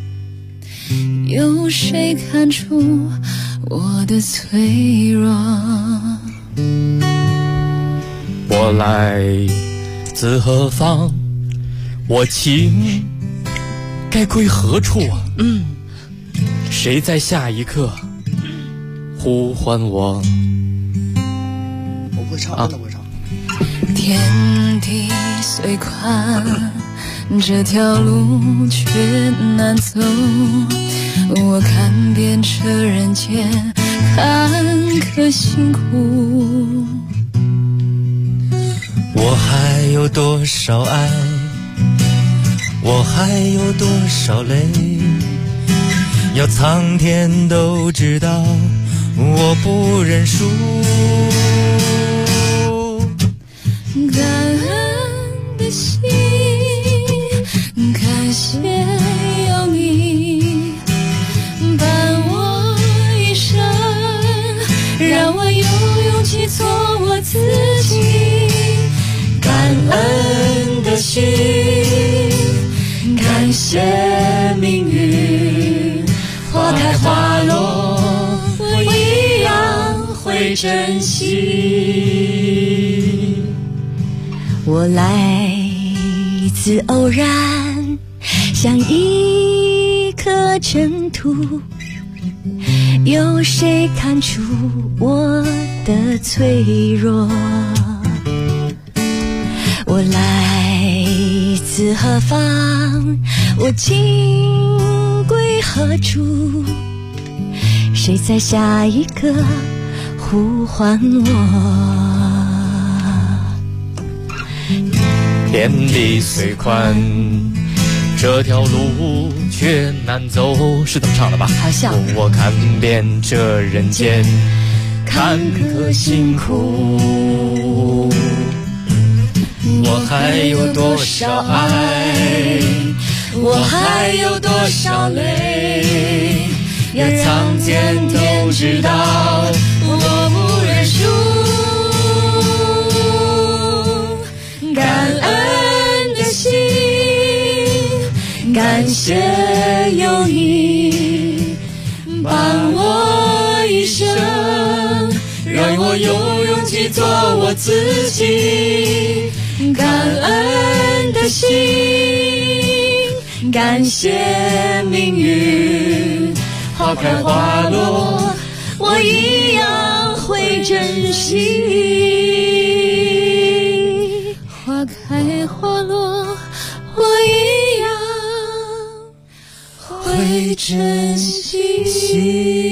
有谁看出我的脆弱？ 我来自何方？我情该归何处啊？谁在下一刻呼唤我？ 我不会唱，真的不会唱。 天地虽宽，这条路却难走。我看遍这人间坎坷辛苦。 我还有多少爱？我还有多少泪？要苍天都知道，我不认输。 感恩的心，感谢有你伴我一生，让我有勇气做我自己。感恩的心，感谢命运，花开花落，我一样会珍惜。 我来自偶然，像一颗尘土，有谁看出我的脆弱？我来自何方？我今归何处？谁在下一个呼唤我？ 天地虽宽， 这条路却难走，是这么唱的吧？ 好像我看遍这人间坎坷辛苦，我还有多少爱， 我还有多少泪，要让天天知道我不认输。感恩的心，感谢有你伴我一生，让我有勇气做我自己。感恩的心，感谢命运，花开花落，我一样会珍惜。花开花落，我一样会珍惜。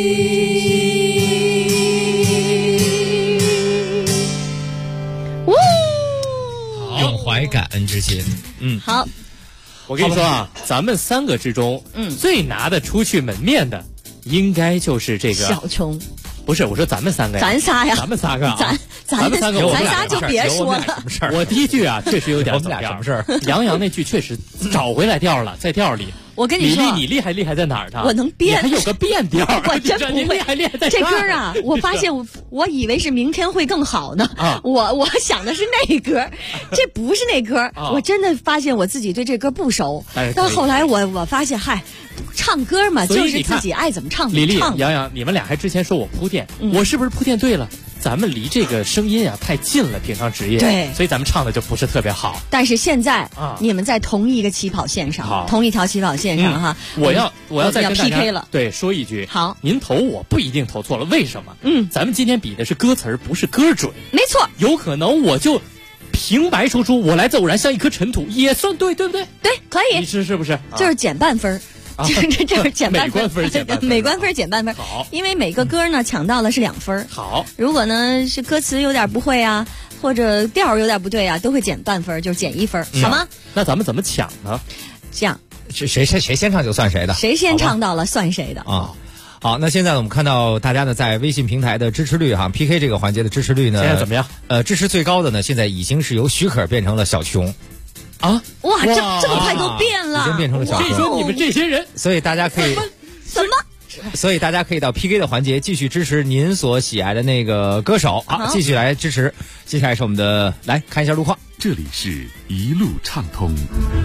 用怀感恩之心。 好。 我跟你说啊，咱们3个之中，最拿得出去门面的，应该就是这个小琼。 不是，我说咱们3个呀， 咱仨呀， 咱们3个啊， 咱们3个，咱仨就别说了。 我第一句啊，确实有点走调。 什么事儿？ 杨洋那句确实找回来调了，在调里。 我跟你说， 你厉害在哪儿呢？ 我能变， 还有个变调。 我真不会。 厉害在这歌啊，我发现我以为是明天会更好呢。我想的是那歌，这不是那歌。我真的发现我自己对这歌不熟。但后来我发现，唱歌嘛，就是自己爱怎么唱怎么唱。 李丽、杨洋，你们俩还之前说我铺垫，我是不是铺垫对了？咱们离这个声音啊太近了，平常职业， 对， 所以咱们唱的就不是特别好。 但是现在你们在同一个起跑线上，同一条起跑线上哈。 我要再跟大家 PK 了， 对，说一句， 好， 您投我不一定投错了，为什么？咱们今天比的是歌词儿，不是歌准。 没错， 有可能我就平白说出我来自偶然像一颗尘土，也算对，对不对？ 对，可以。 你是不是？ 就是减半分。这是减半分，美观分减半分。 好， 因为每个歌呢抢到了是2分。 好， 如果呢是歌词有点不会啊，或者调有点不对啊，都会减半分，就是减1分，好吗？ 那咱们怎么抢呢？ 这样， 谁先唱就算谁的， 谁先唱到了算谁的啊。好，那现在我们看到大家呢在微信平台的支持率哈 ，PK 这个环节的支持率呢， 现在怎么样？ 支持最高的呢，现在已经是由许可变成了小琼。 啊！ 哇，这么快都变了， 已经变成了小琼。 所以说你们这些人， 所以大家可以什么？ 所以大家可以到 PK 的环节继续支持您所喜爱的那个歌手。好，继续来支持。接下来是我们的，来看一下路况。 这里是一路畅通。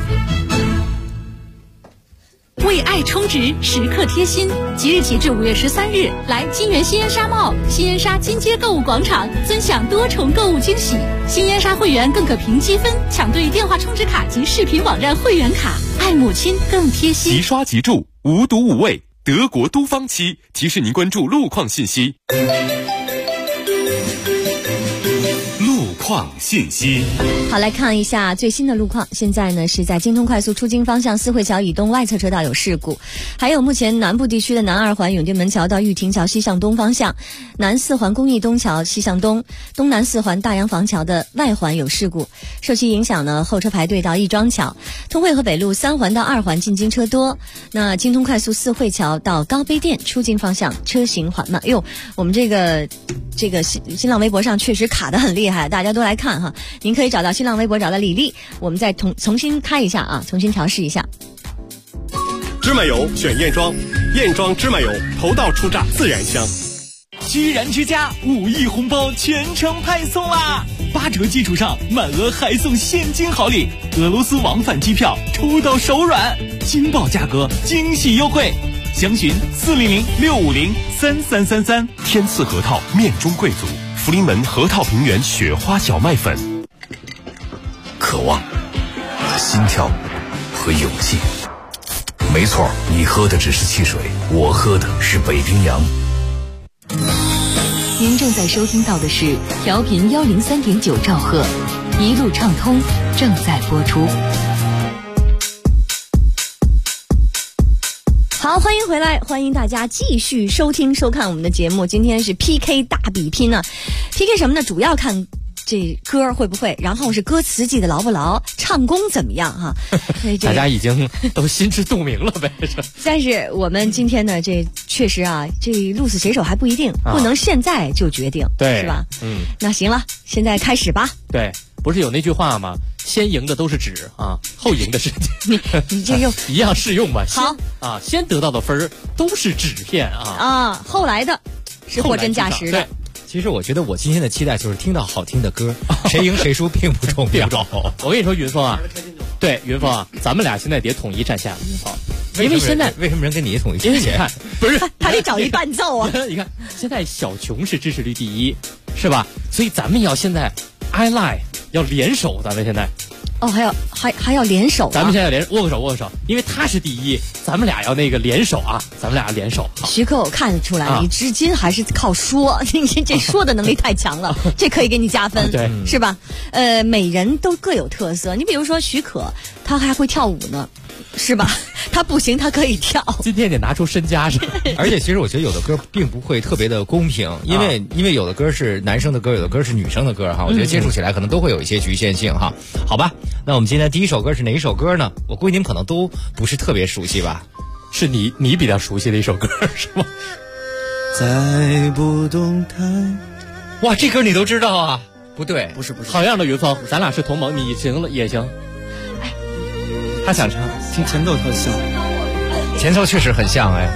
为爱充值，时刻贴心。即日起至5月13日，来金源新烟沙贸、新烟沙金街购物广场，尊享多重购物惊喜。新烟沙会员更可凭积分抢兑电话充值卡及视频网站会员卡，爱母亲更贴心。 即刷即住，无毒无味，德国都芳漆提示您关注路况信息。路况信息。 好，来看一下最新的路况。现在呢是在京通快速出京方向四惠桥以东外侧车道有事故，还有目前南部地区的南2环永定门桥到玉亭桥西向东方向，南4环公益东桥西向东，东南4环大洋房桥的外环有事故，受其影响呢，后车排队到亦庄桥，通惠河北路3环到2环进京车多。那京通快速四惠桥到高碑店出京方向车行缓慢。我们这个新浪微博上确实卡得很厉害，大家都来看哈。您可以找到新浪微博找到李丽，我们再重新开一下啊，重新调试一下。 芝麻油选燕庄，燕庄芝麻油头道出榨自然香。 居然之家5亿红包全程派送啦！8折基础上满额还送现金好礼，俄罗斯往返机票抽到手软，惊爆价格，惊喜优惠，详询400-650-3333。 天赐核桃面中贵族，福临门核桃平原雪花小麦粉。 渴望、心跳和勇气。没错，你喝的只是汽水，我喝的是北冰洋。 您正在收听到的是调频103.9兆赫，一路畅通正在播出。 好，欢迎回来，欢迎大家继续收听收看我们的节目。今天是 PK 大比拼呢，PK 什么呢？主要看这歌会不会，然后是歌词记得牢不牢，唱功怎么样哈？ 大家已经都心知肚明了呗。 但是我们今天呢，这确实啊，这鹿死谁手还不一定，不能现在就决定， 对， 是吧？那行了，现在开始吧。 对，不是有那句话吗？先赢的都是纸啊，后赢的是你这又一样适用吧？ 好啊，先得到的分儿都是纸片啊， 后来的是货真价实的。 其实我觉得我今天的期待就是听到好听的歌，谁赢谁输并不重要。 我跟你说，云峰啊，对，云峰啊，咱们俩现在得统一站线，云峰，因为现在为什么人跟你统一站线？ 因为你看，不是他得找一伴奏啊。 你看，现在小琼是支持率第一，是吧？所以咱们要现在 I Lie 要联手，咱们现在。 还要联手、啊， 咱们现在握个手，因为他是第一，咱们俩要那个联手啊，咱们俩联手。 徐克，我看得出来，你至今还是靠说，你这说的能力太强了，这可以给你加分， 对， 是吧？每人都各有特色，你比如说徐可，他还会跳舞呢。是吧？他不行，他可以跳。 今天得拿出身家是吧？ 而且其实我觉得有的歌并不会特别的公平，因为有的歌是男生的歌，有的歌是女生的歌哈。我觉得接触起来可能都会有一些局限性哈。好吧，那我们今天第一首歌是哪一首歌呢？我估计你们可能都不是特别熟悉吧？ 是你比较熟悉的一首歌是吗？ 在不动弹。 哇，这歌你都知道啊？不对， 不是。 好样的，云峰，咱俩是同盟，你行了也行。 他想唱， 听前奏特像， 前奏确实很像哎。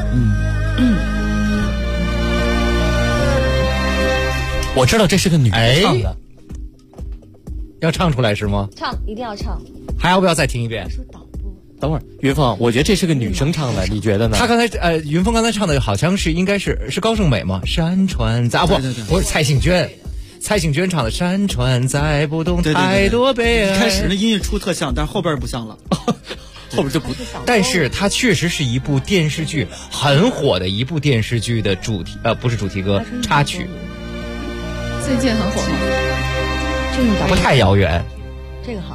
我知道这是个女人唱的， 要唱出来是吗？ 唱，一定要唱。 还要不要再听一遍？ 等会儿，云峰，我觉得这是个女生唱的，你觉得呢？ 他刚才云峰刚才唱的好像是应该是高胜美吗？山川在不是蔡幸娟。蔡幸娟唱的《山川载不动太多悲哀》， 开始那音乐出特像，但是后边不像了， 后边就不。 但是它确实是一部电视剧很火的一部电视剧的主题，不是主题歌，插曲。 最近很火吗？ 这个不太遥远。 这个好。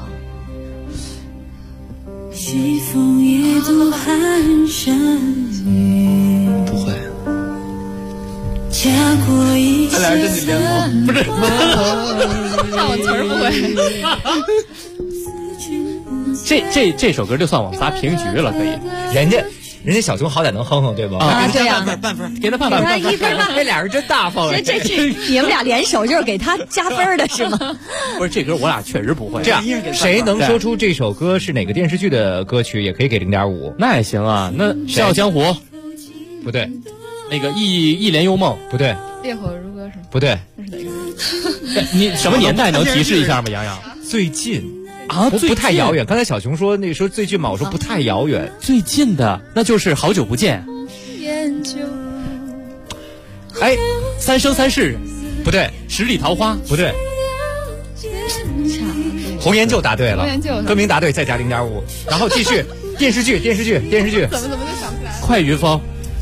西风夜渡寒山雨。 不会。 家过一他俩真的连过，不是？ 看我词儿不会。这首歌就算我们仨平局了，可以。 人家小熊好歹能哼哼，对吧？ 啊，对呀， 半分， 给他半分， 给他1分吧。 这俩人真大方。 这你们俩联手就是给他加分的是吗？ 不是，这歌我俩确实不会。 这样，谁能说出这首歌是哪个电视剧的歌曲，也可以给0.5。 那也行啊。那《笑傲江湖》 不对。 那个一帘幽梦不对， 烈火如歌是吗？ 不对， 那是哪个？ 你什么年代能提示一下吗？洋洋， 最近啊， 不太遥远。刚才小熊说那时候最近嘛，我说不太遥远， 最近的那就是好久不见。哎，三生三世不对， 十里桃花不对，红颜旧答对了，歌名答对再加0.5，然后继续电视剧， 怎么就想不起来？ 快云峰。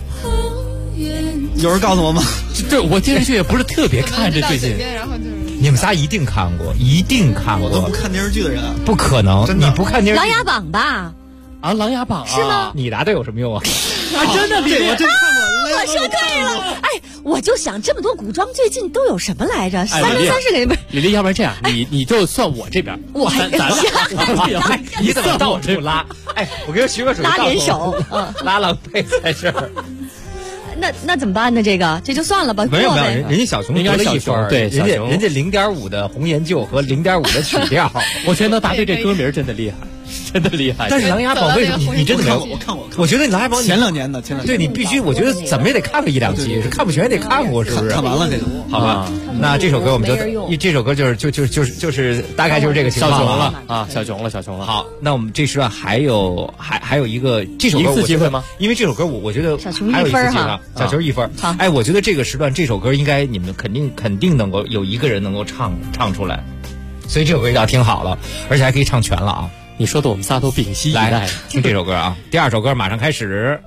有人告诉我吗？ 对，我电视剧也不是特别看这最近。 然后就是你们仨一定看过， 我都不看电视剧的人， 不可能，你不看电视剧。 琅琊榜吧？ 啊，琅琊榜是吗？ 你答对有什么用啊？ 真的， 我真看过。 我说对了，哎，我就想这么多古装最近都有什么来着？三生三世里边。 李丽，要不然这样，你就算我这边，咱俩， 你怎么到处拉？哎，我跟徐哥属于拉联手， 拉郎配在这儿。 那怎么办呢？这就算了吧。 没有，人家小熊得了1分， 对， 人家0.5的红颜旧和0.5的曲调， 我觉得能答对这歌名真的厉害，真的厉害。 但是琅琊榜为什么你真的没有？ 我看过， 我觉得你琅琊榜前2年的， 对你必须，我觉得怎么也得看个1-2集，是看不全也得看过，是不是？ 看完了这个， 好吧。那这首歌我们这首歌就是大概就是这个情况了啊，小熊了。 好，那我们这时段还有一个这首歌一次机会吗？ 因为这首歌我觉得还有一次机会，小熊1分。哎，我觉得这个时段这首歌应该你们肯定能够有一个人能够唱出来，所以这首歌一定要听好了，而且还可以唱全了啊！ 你说的我们仨都屏息以待。 来听这首歌啊，第2首歌马上开始。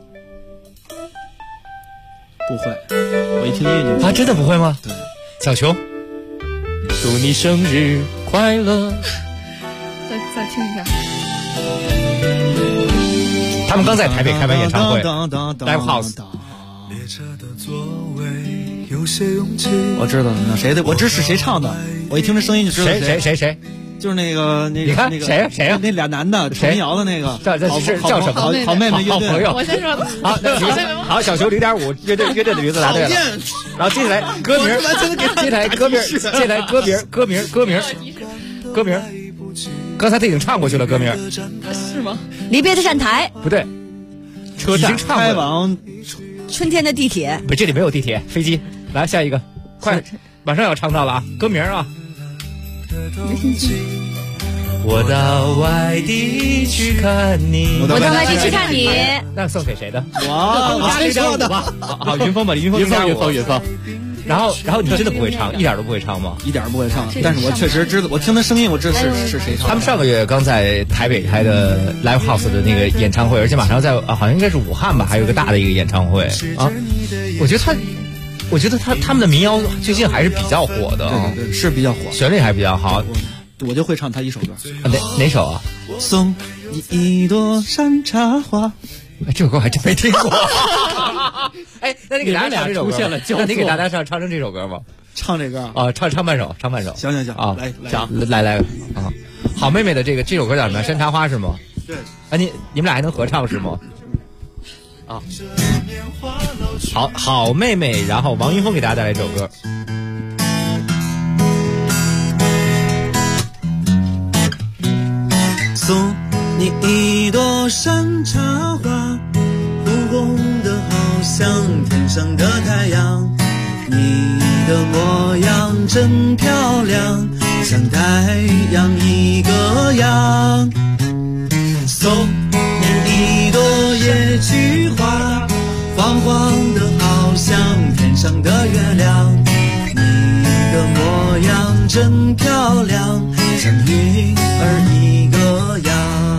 不会，我一听音乐啊，真的不会吗？ 对， 小熊， 祝你生日快乐。 再听一下。 他们刚在台北开完演唱会 ，Live House。 列车的座位我知道了，那谁的？我知是谁唱的，我一听这声音就知道谁。 就是那个你看那个谁呀？ 那俩男的民谣的那个， 这是叫什么？ 好妹妹乐队。 好朋友。 我先说。 好，小熊0.5乐队的名字答对了。然后接下来歌名，歌名。刚才他已经唱过去了，歌名是吗？ 离别的站台不对，车站开往春天的地铁。 不，这里没有地铁，飞机。来下一个，快，马上要唱到了啊！歌名啊。我到外地去看你， 我到外地去看你。 那送给谁的？ 我谁说的？ 好，云峰吧，云峰。然后你真的不会唱，一点都不会唱吗？ 一点都不会唱，但是我确实知道，我听他声音，我知道是谁唱。 他们上个月刚在台北开的 Live House 的那个演唱会，而且马上在好像应该是武汉吧，还有一个大的一个演唱会啊。我觉得他们的民谣最近还是比较火的， 对，是比较火， 旋律还比较好。 我就会唱他一首歌， 哪首啊？ 送你一朵山茶花。 这首歌还真没听过。哎，那你给大家唱这首歌， 那你给大家唱成这首歌吧。 唱这歌啊，唱半首。 行啊，来啊！好妹妹的这首歌叫什么？山茶花是吗？ 对。 啊，你们俩还能合唱是吗？啊，好妹妹，然后王云峰给大家带来这首歌。 送你一朵山茶花，红红的好像天上的太阳，你的模样真漂亮，像太阳一个样。送你一朵野菊花，黄黄的好像天上的月亮，你的模样真漂亮，像云儿一个样。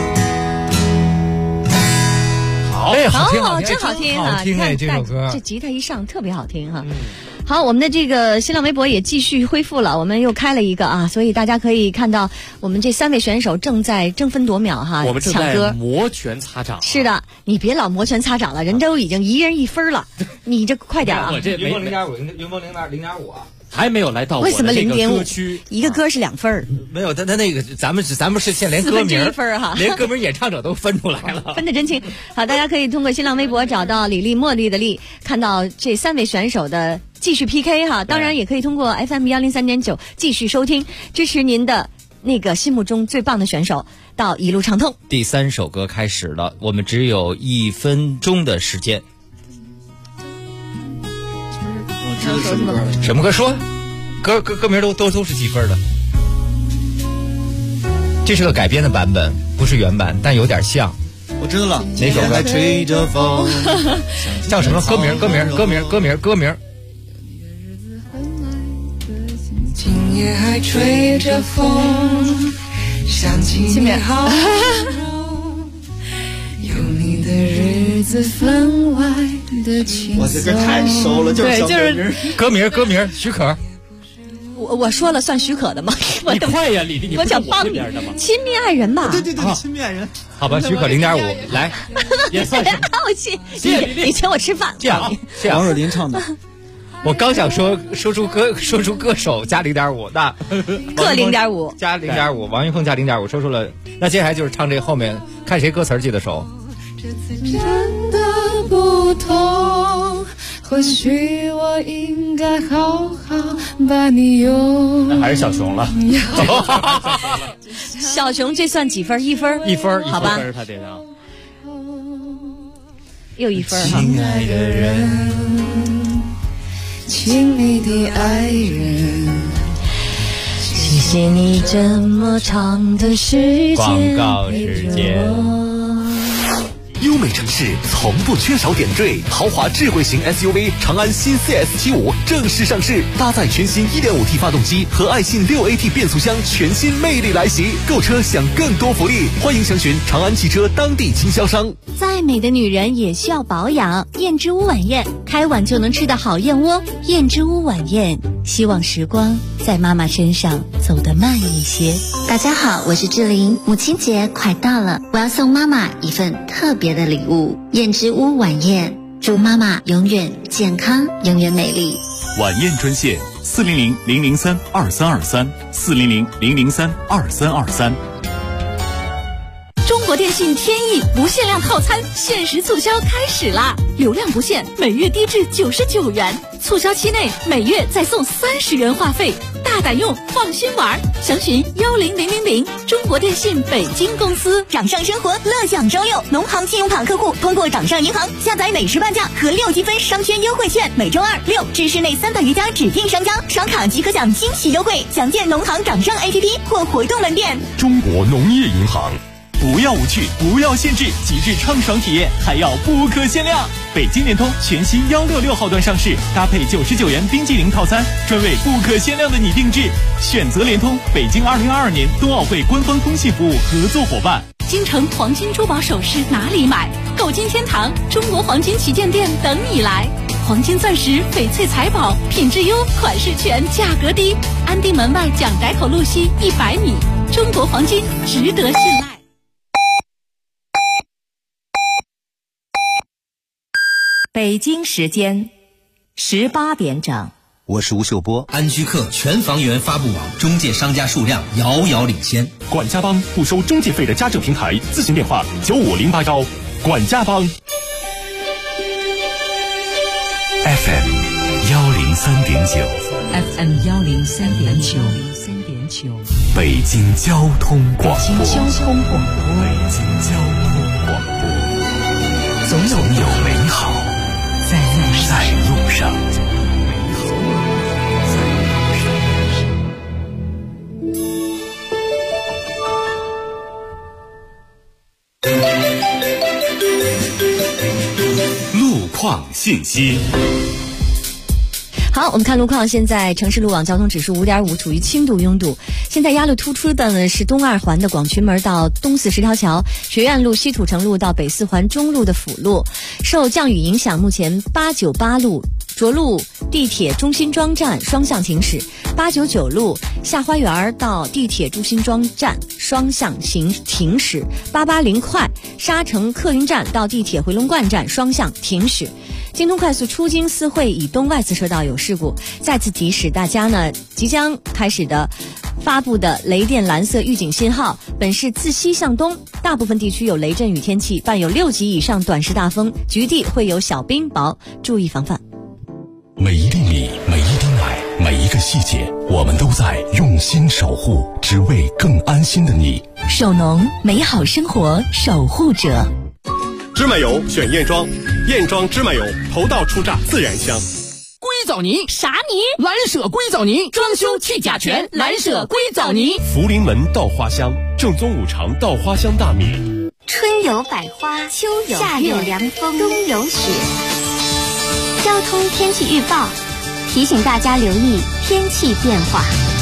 好， 真好听啊！ 你看这首歌， 这吉他一上特别好听哈。好，我们的这个新浪微博也继续恢复了，我们又开了一个啊，所以大家可以看到我们这3位选手正在争分夺秒哈， 我们正在摩拳擦掌。 是的，你别老摩拳擦掌了，人都已经一人1分了，你这快点啊！ 我这云峰0.5，云峰0.5啊。 还没有来到我的这个歌区， 一个歌是2分。 没有，他那个咱们是现在连歌名 1分哈， 连歌名演唱者都分出来了， 分得真清。好，大家可以通过新浪微博找到李丽茉莉的丽，看到这3位选手的继续 PK 哈。当然也可以通过 FM 103.9继续收听，支持您的那个心目中最棒的选手到一路畅通。 第3首歌开始了，我们只有1分钟的时间。什么歌说？歌名都是几分的？这是个改编的版本，不是原版，但有点像。 我知道了， 哪首歌？ 吹着风， 叫什么？歌名。 今夜还吹着风，想起你好有你的日子分外的轻松。 我这歌太熟了，就是歌名，许可。 我说了算许可的吗？ 你快呀，李丽，你我想帮你。亲密爱人吧？ 对，亲密爱人。 好吧，许可0.5，来， 也算是。 你请我吃饭。 这样， 王若琳唱的。 我刚想说出歌手加0.5，那各0.5 加0.5，王云峰加0.5，说出了。那接下来就是唱这后面，看谁歌词记得熟。 这次真的不同，或许我应该好好把你拥。 那还是小熊了。 小熊这算几分？1分 ？1分， 好吧。 他这张又1分哈。 亲爱的人， 亲密的爱人， 谢谢你这么长的时间。 广告时间。 优美城市从不缺少点缀，豪华智慧型 SUV 长安新 CS75正式上市，搭载全新 1.5T 发动机和爱信 6AT 变速箱，全新魅力来袭。购车享更多福利，欢迎详询长安汽车当地经销商。 再美的女人也需要保养，燕之屋晚宴，开碗就能吃的好燕窝。燕之屋晚宴，希望时光在妈妈身上走得慢一些。 大家好，我是志玲，母亲节快到了，我要送妈妈一份特别的礼物。燕之屋晚宴， 祝妈妈永远健康，永远美丽。 晚宴专线400-003-2323，400-003-2323。 中国电信天翼不限量套餐限时促销开始啦！流量不限，每月低至99元，促销期内每月再送30元话费，大胆用，放心玩。详询10000，中国电信北京公司。 掌上生活，乐享周六，农行信用卡客户通过掌上银行下载美食半价和6积分商圈优惠券，每周2、6至市内300余家指定商家刷卡即可享惊喜优惠，详见农行掌上 APP 或活动门店。 中国农业银行。 不要无趣，不要限制，极致畅爽体验，还要不可限量。北京联通全新166号段上市，搭配99元冰激凌套餐，专为不可限量的你定制。选择联通，北京2022年冬奥会官方通信服务合作伙伴。 京城黄金珠宝首饰哪里买？购金天堂中国黄金旗舰店等你来。黄金钻石、翡翠财宝，品质优，款式全，价格低。安定门外蒋宅口路西100米，中国黄金值得信赖。 北京时间18点整。 我是吴秀波。安居客全房源发布网中介商家数量遥遥领先。 管家帮不收中介费的家政平台，咨询电话95081。管家帮。 FM 103.9 FM 103.9 北京交通广播。 北京交通广播。总有美好在路上。 路况信息。 好，我们看路况。现在城市路网交通指数5.5，处于轻度拥堵。现在压力突出的呢是东2环的广渠门到东4十条桥、学院路、西土城路到北4环中路的辅路。受降雨影响，目前898路涿路地铁中心庄站双向行驶，899路下花园到地铁中心庄站双向停驶，880快沙城客运站到地铁回龙观站双向停驶。京通快速出京四惠以东外侧车道有事故，再次提示大家呢，即将开始的发布的雷电蓝色预警信号，本市自西向东大部分地区有雷阵雨天气，伴有6级以上短时大风，局地会有小冰雹，注意防范。 每一粒米，每一滴奶，每一个细节，我们都在用心守护，只为更安心的你。 首农，美好生活守护者。 芝麻油选燕庄，燕庄芝麻油头道初榨自然香。 硅藻泥啥泥？ 蓝舍硅藻泥，装修去甲醛，蓝舍硅藻泥。 福临门稻花香，正宗5常稻花香大米。 春有百花，秋有夏有凉风，冬有雪。交通天气预报提醒大家留意天气变化。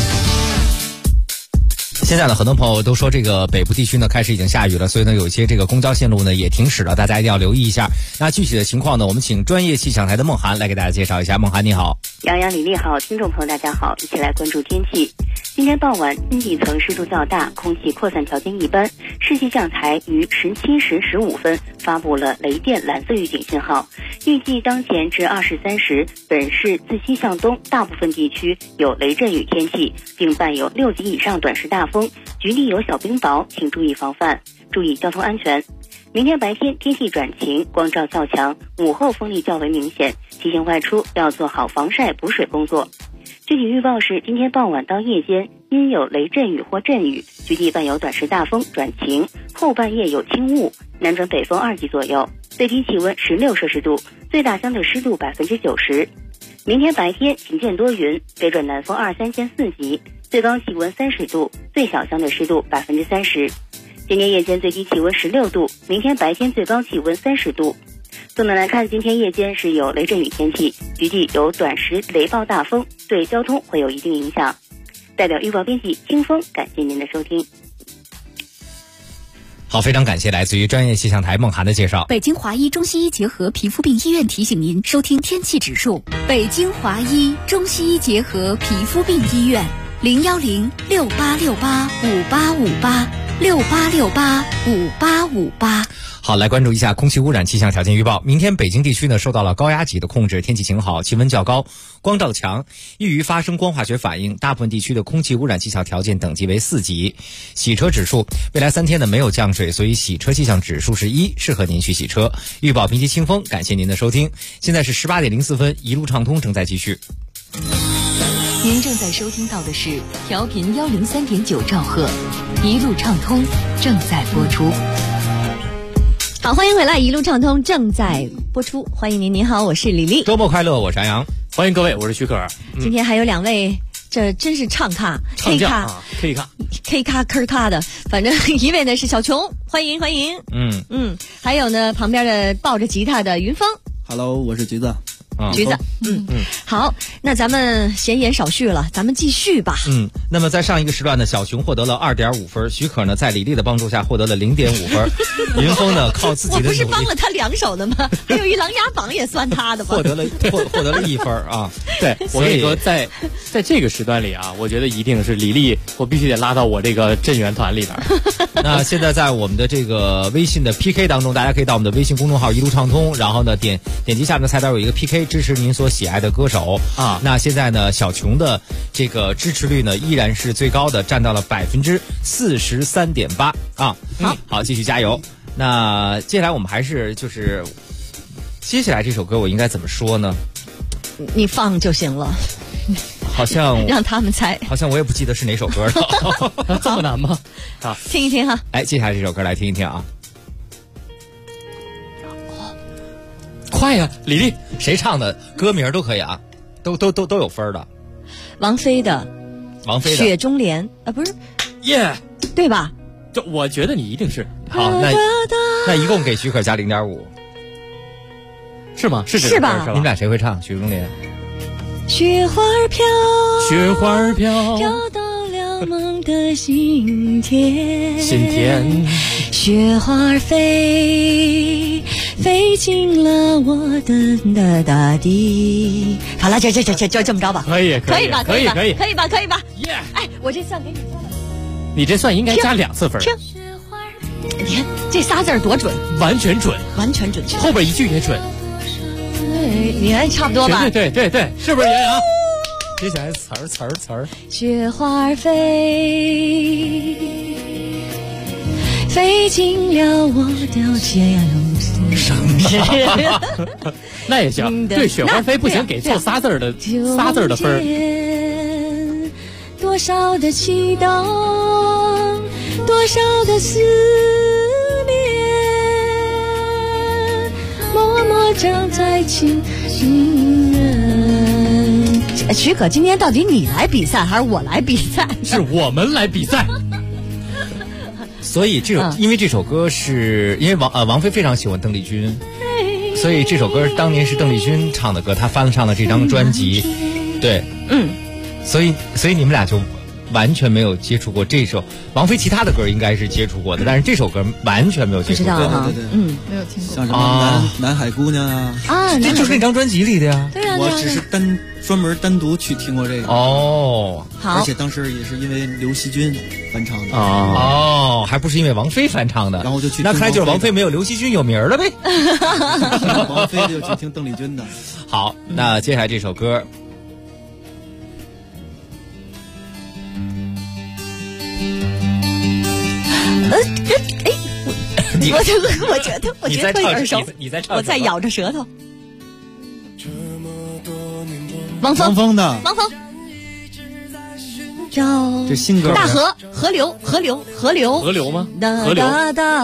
现在呢，很多朋友都说这个北部地区呢开始已经下雨了，所以呢有一些这个公交线路呢也停驶了，大家一定要留意一下。那具体的情况呢，我们请专业气象台的孟涵来给大家介绍一下。孟涵你好。 杨洋、李丽好，听众朋友大家好，一起来关注天气。今天傍晚，近地层湿度较大，空气扩散条件一般，市气象台于17时15分发布了雷电蓝色预警信号。预计当前至23时，本市自西向东大部分地区有雷阵雨天气，并伴有6级以上短时大风，局地有小冰雹，请注意防范，注意交通安全。明天白天天气转晴，光照较强，午后风力较为明显，提醒外出要做好防晒补水工作。具体预报是，今天傍晚到夜间因有雷阵雨或阵雨，局地伴有短时大风转晴，后半夜有轻雾，南转北风2级左右，最低气温16摄氏度，最大相对湿度90%。明天白天晴间多云，北转南风2、3间4级，最高气温30度，最小相对湿度30%。今天夜间最低气温16度，明天白天最高气温30度。总的来看，今天夜间是有雷阵雨天气，局地有短时雷暴大风，对交通会有一定影响。代表预报编辑清风，感谢您的收听。 好，非常感谢来自于专业气象台孟涵的介绍。 北京华医中西医结合皮肤病医院提醒您收听天气指数。北京华医中西医结合皮肤病医院，01068685858，68685858。 好，来关注一下空气污染气象条件预报。明天北京地区呢受到了高压级的控制，天气晴好，气温较高，光照强，易于发生光化学反应。大部分地区的空气污染气象条件等级为4级。洗车指数，未来3天呢没有降水，所以洗车气象指数是1，适合您去洗车。预报平息清风，感谢您的收听。现在是18点04分，一路畅通正在继续。 您正在收听到的是调频103.9兆赫，一路畅通正在播出。 好，欢迎回来，一路畅通正在播出，欢迎您。您好，我是李丽。 周末快乐，我是杨洋。 欢迎各位，我是徐可儿。 今天还有2位，这真是唱咖 K 咖 K 咖 K 咖的，反正一位呢是小琼，欢迎。还有呢旁边的抱着吉他的云峰。 Hello， 我是橘子。 橘子，好，那咱们闲言少叙了，咱们继续吧。 那么在上一个时段呢，小熊获得了2.5分，徐可呢在李丽的帮助下获得了0.5分，云峰呢靠自己的努力， 我不是帮了他2手的吗？还有一琅琊榜也算他的吧？ 获得了1分啊！ 对，我跟你说，在这个时段里啊，我觉得一定是李丽，我必须得拉到我这个镇元团里边。 那现在在我们的这个微信的 PK 当中，大家可以到我们的微信公众号一路畅通，然后呢点击下面的菜单有一个 PK。支持您所喜爱的歌手啊！那现在呢，小琼的这个支持率呢依然是最高的，占到了43.8%啊！好，继续加油。那接下来我们还是接下来这首歌我应该怎么说呢？ 你放就行了。 好像让他们猜， 好像我也不记得是哪首歌了。 这么难吗？ 好，听一听哈。 哎，接下来这首歌来听一听啊。 快呀，李丽， 谁唱的歌名都可以啊，都有分的。 王菲的《雪中莲》啊，不是，对吧？ 就我觉得你一定是好，那一共给徐可加0.5， 是吗？ 是吧？ 你们俩谁会唱《雪中莲》？ 雪花飘， 雪花飘， 飘到了梦的心田，雪花飞。飞进了我的大地。好了，就这么着吧。 可以吧？ 哎，我这算给你加了。 你这算应该加2次分。 听，你看这仨字多准， 完全准确。 后边一句也准。 你看差不多吧？ 对，是不是杨洋？ 接下来词儿。 雪花飞，飞进了我的天空。 什么？ 那也行，对，雪花飞不行，给错仨字儿的分。 多少的祈祷，多少的思念，默默长在情人。许可，今天到底你来比赛还是我来比赛？ 是我们来比赛。 所以因为这首歌是因为王菲非常喜欢邓丽君，所以这首歌当年是邓丽君唱的歌，她翻唱了这张专辑，对，所以你们俩就完全没有接触过这首王菲，其他的歌应该是接触过的，但是这首歌完全没有接触过。 对， 没有听过。 像什么南海姑娘啊， 这就是那张专辑里的呀。 对呀， 我只是专门单独去听过这个。 哦， 好， 而且当时也是因为刘惜君翻唱的。 哦，还不是因为王菲翻唱的。 然后就去， 那看来就是王菲没有刘惜君有名了呗。 王菲就去听邓丽君的。 好，那接下来这首歌。 我觉得会耳熟。 你在唱， 我在咬着舌头。 王峰的王峰，叫这新歌大河流吗？ 河流，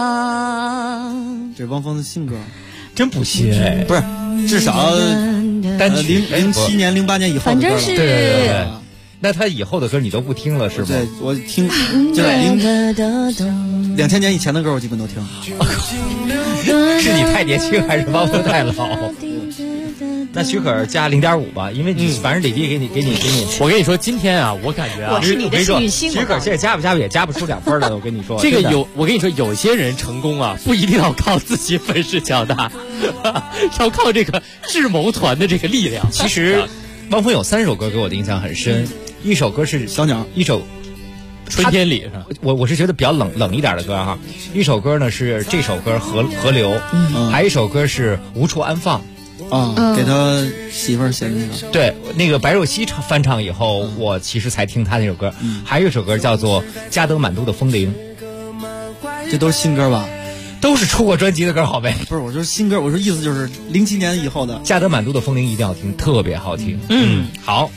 这汪峰的新歌， 真不信， 不是，至少07年、08年以后的歌了， 反正是对。那他以后的歌你都不听了是吗？ 对，我听，就2000年以前的歌我基本都听。 是你太年轻还是汪峰太老？那许可加0.5吧，因为你反正李丽给你。 我跟你说，今天啊，我感觉啊， 我是你的幸运星。 许可现在加也加不出2分了，我跟你说。 这个我跟你说，有些人成功啊，不一定要靠自己本事强大，要靠这个智谋团的这个力量。 其实，汪峰有3首歌给我的印象很深，一首歌是小鸟， 一首。 春天里是吧？ 我是觉得比较冷一点的歌哈。一首歌呢是这首歌河流，还有一首歌是无处安放。 给他媳妇儿写的那个。 对，那个白若曦翻唱以后，我其实才听他那首歌。还有一首歌叫做《加德满都的风铃》， 这都是新歌吧？ 都是出过专辑的歌，好呗。 不是，我说新歌，我说意思就是07年以后的。 加德满都的风铃一定要听，特别好听。好。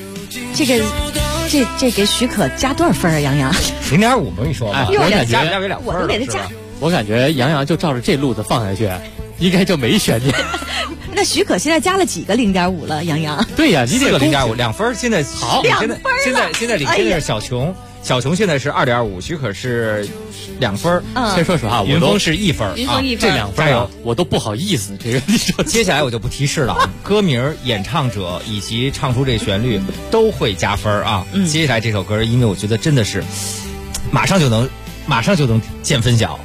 这给许可加多少分啊？杨洋 0.5，我跟你说吧， 我感觉加给2分， 我都给他加。 我感觉杨洋就照着这路子放下去，应该就没悬念。 那许可现在加了几个0.5了？杨洋？ 对呀，你这个0.5，2分。现在好，2分了。 现在领先的是小琼。小琼现在是2.5，许可是2分。 先说实话， 云峰是1分啊， 这2分啊，我都不好意思。这个你说， 接下来我就不提示了啊，歌名、演唱者以及唱出这旋律都会加分啊。接下来这首歌，因为我觉得真的是马上就能见分晓。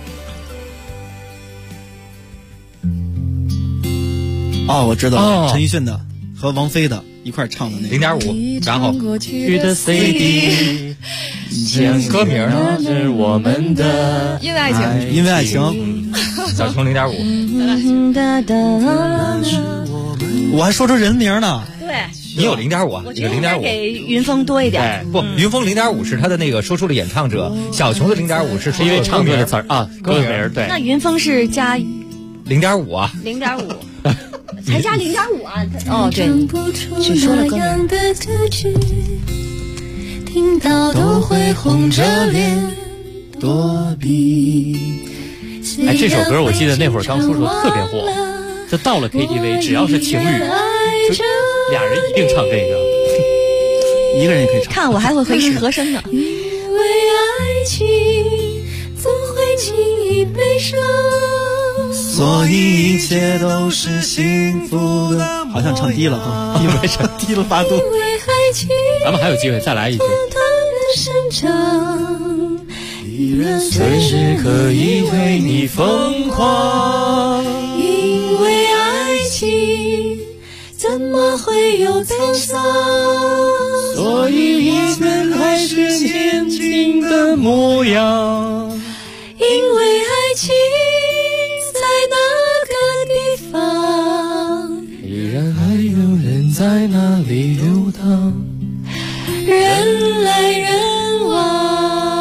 哦，我知道了，陈奕迅的和王菲的一块唱的那个 0.5，然后去的 CD， 歌名是我们的因为爱情， 因为爱情， 小琼0.5， 我还说出人名呢。 对， 你有0.5啊？ 我觉得应该给云峰多一点。 不，云峰0.5是他的那个说出了演唱者，小琼的0.5是因为唱歌的词儿啊，歌名对。 那云峰是加 0.5啊 ，0.5。才加0.5啊！哦，对，只说了歌名。 听到都会红着脸躲避。 哎，这首歌我记得那会儿刚出时候特别火，就到了 KTV， 只要是情侣，就俩人一定唱这个， 一个人也可以唱。 看我还会和声呢。 因为爱情怎会轻易悲伤？ 所以一切都是幸福的。 好像唱低了，因为唱低了8度。 咱们还有机会再来一句。 随时可以为你疯狂，因为爱情怎么会有悲伤？ 所以一切还是年轻的模样。 因为爱情在那个地方， 依然还有人在那里游荡， 人来人往。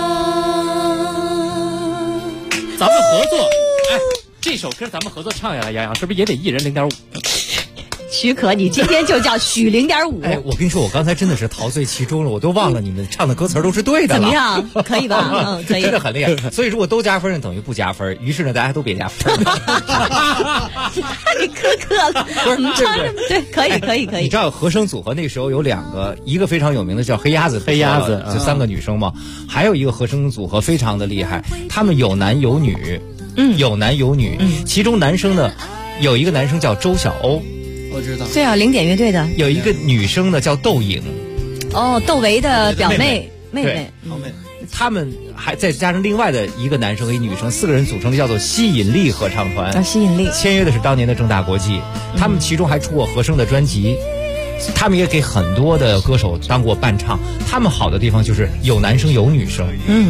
咱们合作，哎，这首歌咱们合作唱下来，杨洋是不是也得一人0.5？ 许可，你今天就叫许0.5。 哎，我跟你说，我刚才真的是陶醉其中了，我都忘了你们唱的歌词都是对的了。 怎么样？可以吧？可以。 真的很厉害。所以如果都加分，等于不加分。于是呢，大家都别加分。 你太苛刻了。 不是， 对，可以。 你知道和声组合那时候有2个，一个非常有名的叫黑鸭子， 就 3个女生嘛。还有一个和声组合非常的厉害，他们有男有女，有男有女。其中男生呢，有一个男生叫周晓鸥。 我知道， 对啊，零点乐队的有一个女生呢叫窦颖， 哦，窦唯的表妹， 他们还再加上另外的一个男生和一女生，4个人组成的叫做吸引力合唱团。 啊，吸引力签约的是当年的正大国际，他们其中还出过和声的专辑，他们也给很多的歌手当过伴唱。他们好的地方就是有男生有女生，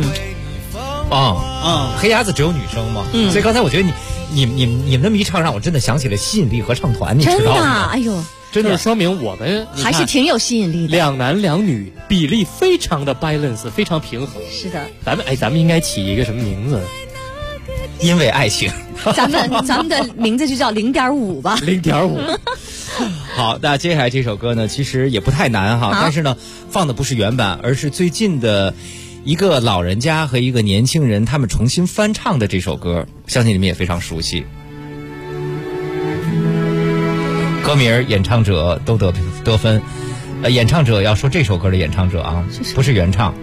黑鸭子只有女生嘛，所以刚才我觉得你们那么一唱，让我真的想起了吸引力合唱团，你知道吗？ 真的，哎呦， 真的说明我们还是挺有吸引力的。 2男2女比例非常的 balance， 非常平衡。 是的， 咱们应该起一个什么名字？ 因为爱情。 咱们的名字就叫0.5吧。 0.5。 好，那接下来这首歌呢，其实也不太难哈，但是呢，放的不是原版，而是最近的一个老人家和一个年轻人他们重新翻唱的这首歌，相信你们也非常熟悉。歌名、演唱者都得分。演唱者要说这首歌的演唱者啊，不是原唱。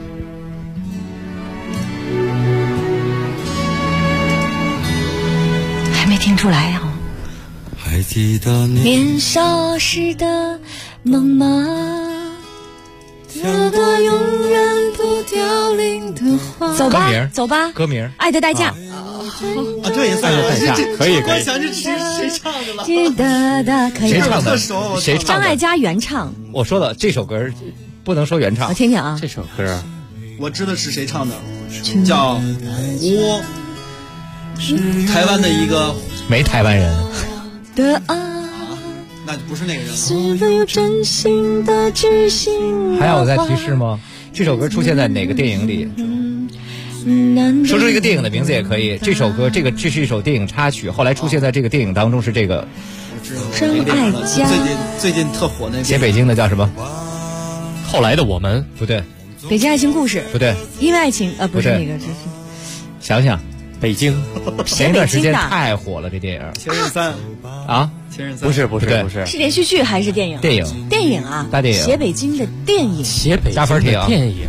还没听出来啊。 还记得年少时的梦吗？跳到永远不凋零的花。 走吧，走吧。 歌名《 爱的代价》。 这也算有代价， 可以。 我想这谁唱的了？ 记得的可以。 谁唱的？ 张艾嘉原唱。 我说了，这首歌不能说原唱。 我听听啊。 这首歌我知道是谁唱的，叫我，台湾的一个没台湾人的爱， 那不是那个人。 是否有真心的知心？ 还要我再提示吗？这首歌出现在哪个电影里？说出一个电影的名字也可以。这首歌，这是一首电影插曲，后来出现在这个电影当中是这个。 张艾嘉。 最近特火那个。 写北京的叫什么？ 后来的我们不对。 北京爱情故事不对。 因为爱情不是那个，这是。 想想， 北京。 前一段时间太火了，这电影。 前任三啊？ 前任三不是。 是连续剧还是电影？ 电影。 电影啊， 大电影。 写北京的电影。 写北京的电影。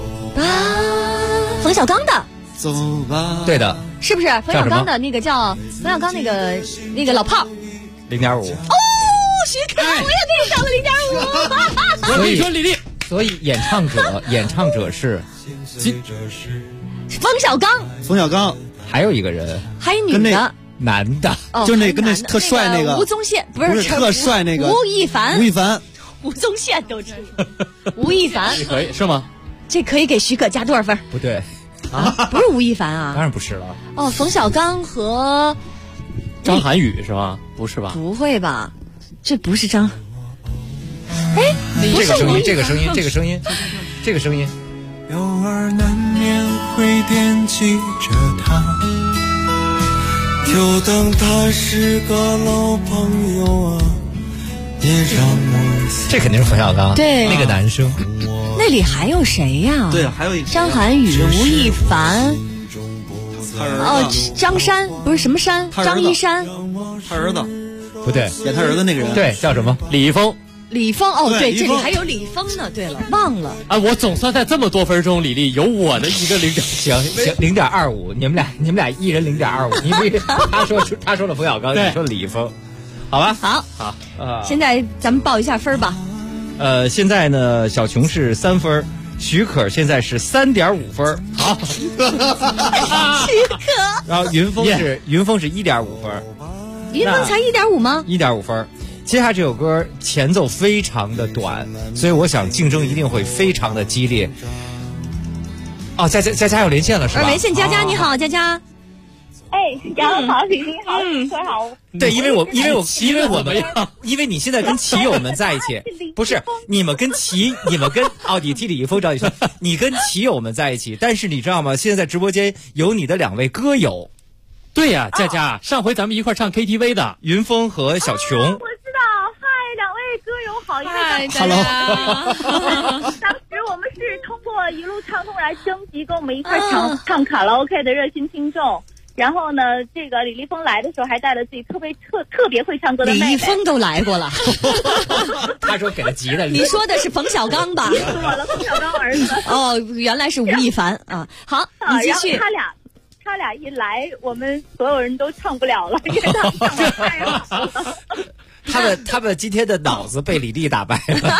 冯小刚的。 走吧。 对的。 是不是冯小刚的那个叫冯小刚那个老炮 ？0.5。 哦，徐克，我也给你找了0.5。 所以说李丽， 所以演唱者是冯小刚， 还有一个人， 还有女的， 男的， 就是那跟那特帅那个吴宗宪，不是特帅那个吴亦凡，吴宗宪都知道，吴亦凡可以是吗？ 这可以给许可加多少分？ 不对啊，不是吴亦凡啊， 当然不是了。 哦，冯小刚和张涵予是吧？不是吧？ 不会吧？这不是张。哎， 这个声音。 偶尔难免会惦记着他，就当他是个老朋友啊，别让我。 这肯定是冯小刚， 对， 那个男生。 那里还有谁呀？ 对，还有一个张涵予、吴亦凡。张山不是什么山？张一山。 他儿子。 不对， 演他儿子那个人。 对，叫什么？ 李易峰。 李峰哦，对，这里还有李峰呢。对了，忘了。 啊，我总算在这么多分中，李丽有我的一个行0.25，你们俩一人0.25。你他说了冯小刚，你说李易峰，好吧？ 好，现在咱们报一下分吧。 现在呢，小琼是3分，许可现在是3.5分。好， 许可。 然后云峰是1.5分。 云峰才1.5吗 ？1.5分。接下来这首歌前奏非常的短，所以我想竞争一定会非常的激烈。哦，佳佳有连线了是吧？ 连线佳佳，你好，佳佳。 哎，杨好，李丽好，说好。 对，因为你现在跟骑友们在一起，不是你们跟你替李易峰找你说，你跟骑友们在一起，但是你知道吗？现在在直播间有你的2位歌友。 对呀，佳佳，上回咱们一块唱 KTV 的云峰和小琼。 我知道，嗨，2位歌友好， 嗨 ，Hello。当时我们是通过一路畅通来征集跟我们一块唱卡拉 OK 的热心听众。然后呢，这个李易峰来的时候还带了自己特别会唱歌的妹妹。 李易峰都来过了。 他说给了急的。 你说的是冯小刚吧？ 我的冯小刚儿子。 哦，原来是吴亦凡啊。好，你继续。 他俩一来，我们所有人都唱不了了，因为他们唱得太好了。 他们今天的脑子被李丽打败了。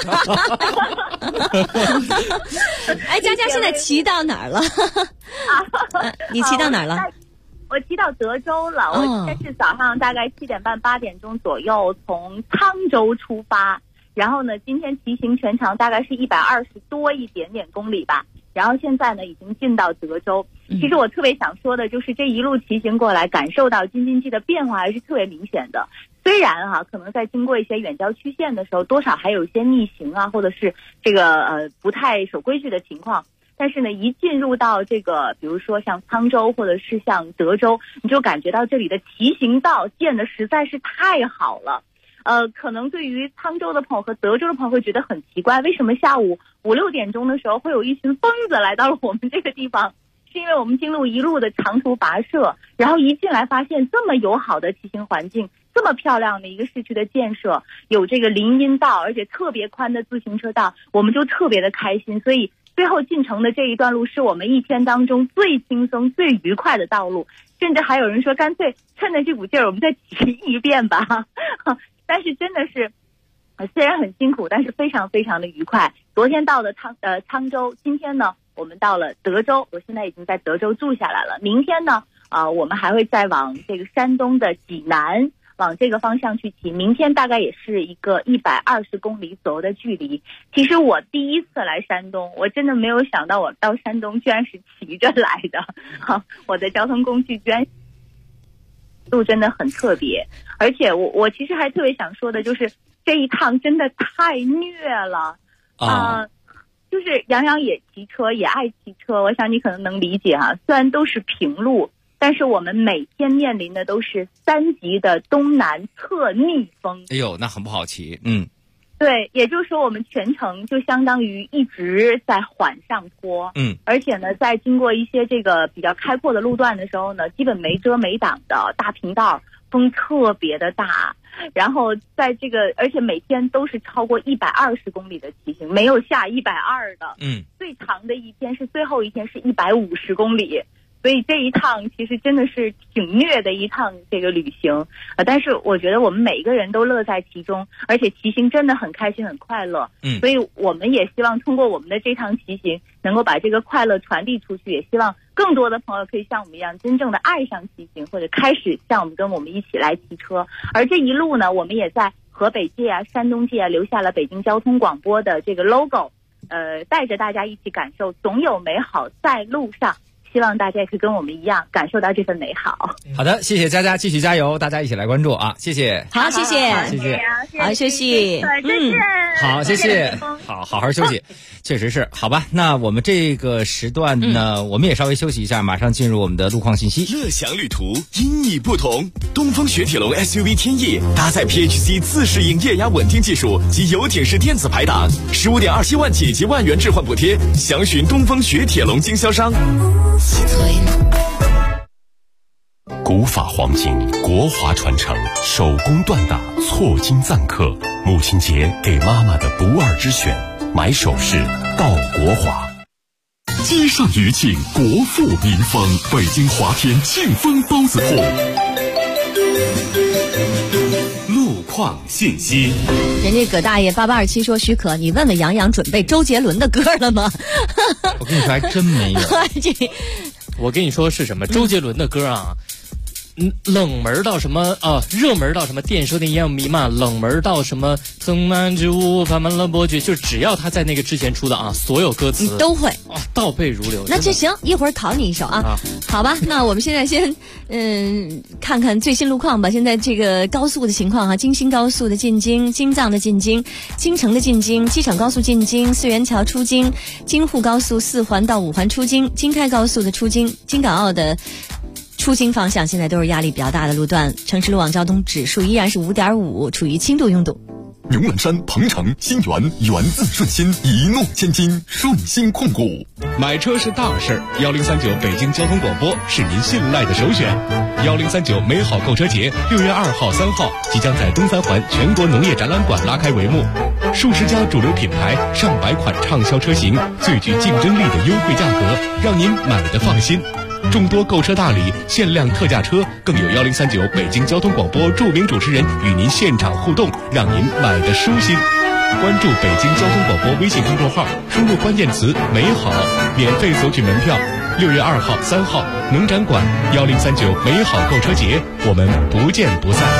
哎，佳佳现在骑到哪儿了？你骑到哪儿了？ 我骑到德州了。我今天是早上大概7点半8点钟左右从沧州出发，然后呢，今天骑行全长大概是120多一点点公里吧。然后现在呢，已经进到德州。其实我特别想说的就是这一路骑行过来，感受到京津冀的变化还是特别明显的。虽然可能在经过一些远郊区县的时候，多少还有一些逆行啊，或者是这个不太守规矩的情况。但是呢，一进入到这个，比如说像沧州或者是像德州，你就感觉到这里的骑行道建的实在是太好了。可能对于沧州的朋友和德州的朋友会觉得很奇怪，为什么下午5、6点钟的时候会有一群疯子来到了我们这个地方？是因为我们经路一路的长途跋涉，然后一进来发现这么友好的骑行环境，这么漂亮的一个市区的建设，有这个林荫道，而且特别宽的自行车道，我们就特别的开心。所以最后进城的这一段路是我们一天当中最轻松最愉快的道路，甚至还有人说干脆趁着这股劲儿我们再骑一遍吧。但是真的是虽然很辛苦，但是非常非常的愉快。昨天到了沧州，今天呢我们到了德州，我现在已经在德州住下来了。明天呢我们还会再往这个山东的济南往这个方向去骑。明天大概也是一个120公里左右的距离。其实我第一次来山东，我真的没有想到我到山东居然是骑着来的，我的交通工具居然路真的很特别。而且我其实还特别想说的就是这一趟真的太虐了就是杨洋也骑车也爱骑车，我想你可能能理解啊。虽然都是平路，但是我们每天面临的都是3级的东南侧逆风。 哎呦，那很不好骑。 对，也就是说我们全程就相当于一直在缓上坡。而且呢，在经过一些这个比较开阔的路段的时候呢，基本没遮没挡的大平道，风特别的大。然后在这个，而且每天都是超过120公里的骑行，没有下120的。最长的一天是最后一天是150公里。所以这一趟其实真的是挺虐的一趟这个旅行，但是我觉得我们每一个人都乐在其中，而且骑行真的很开心很快乐。所以我们也希望通过我们的这趟骑行能够把这个快乐传递出去，也希望更多的朋友可以像我们一样真正的爱上骑行，或者开始像我们跟我们一起来骑车。而这一路呢，我们也在河北界啊、山东界啊留下了北京交通广播的这个 logo， 带着大家一起感受总有美好在路上。希望大家也可以跟我们一样感受到这份美好。 好的，谢谢佳佳，继续加油，大家一起来关注啊！谢谢。 好，谢谢， 谢谢， 好休息。 好，谢谢，好好休息。确实是，好吧。那我们这个时段呢，我们也稍微休息一下，马上进入我们的路况信息。 乐享旅途因你不同，东风雪铁龙 SUV 天翼搭载 PHC 自适应液压稳定技术及游艇式电子排档，15.27万起及万元置换补贴，详询东风雪铁龙经销商。 古法黄金，国华传承，手工锻打，错金赞客。母亲节给妈妈的不二之选，买首饰到国华。 积善余庆，国富民丰，北京华天庆丰包子铺。路况信息。 人家葛大爷8827说：“许可，你问问杨洋准备周杰伦的歌了吗？” 我跟你说，还真没有。 我跟你说是什么？周杰伦的歌啊。冷门到什么热门到什么电收的一样弥漫，冷门到什么曾满之物繁满了伯爵，就只要他在那个之前出的啊，所有歌词都会倒背如流。 那就行，一会儿考你一首啊。好吧，那我们现在先看看最新路况吧。现在这个高速的情况啊，京新高速的进京、京藏的进京、京城的进京、机场高速进京、四元桥出京、京沪高速4环到5环出京、京开高速的出京、京港澳的出京方向现在都是压力比较大的路段，城市路网交通指数依然是5.5，处于轻度拥堵。 牛栏山、鹏城、新源，源自顺心，一诺千金，顺心控股。 买车是大事，1039北京交通广播是您信赖的首选。1039美好购车节6月2号、3号即将在东三环全国农业展览馆拉开帷幕，数十家主流品牌、上百款畅销车型，最具竞争力的优惠价格，让您买得放心。众多购车大礼、限量特价车，更有1039北京交通广播著名主持人与您现场互动，让您买得舒心。关注北京交通广播微信公众号，输入关键词美好，免费索取门票。6月2号、3号农展馆1039美好购车节，我们不见不散。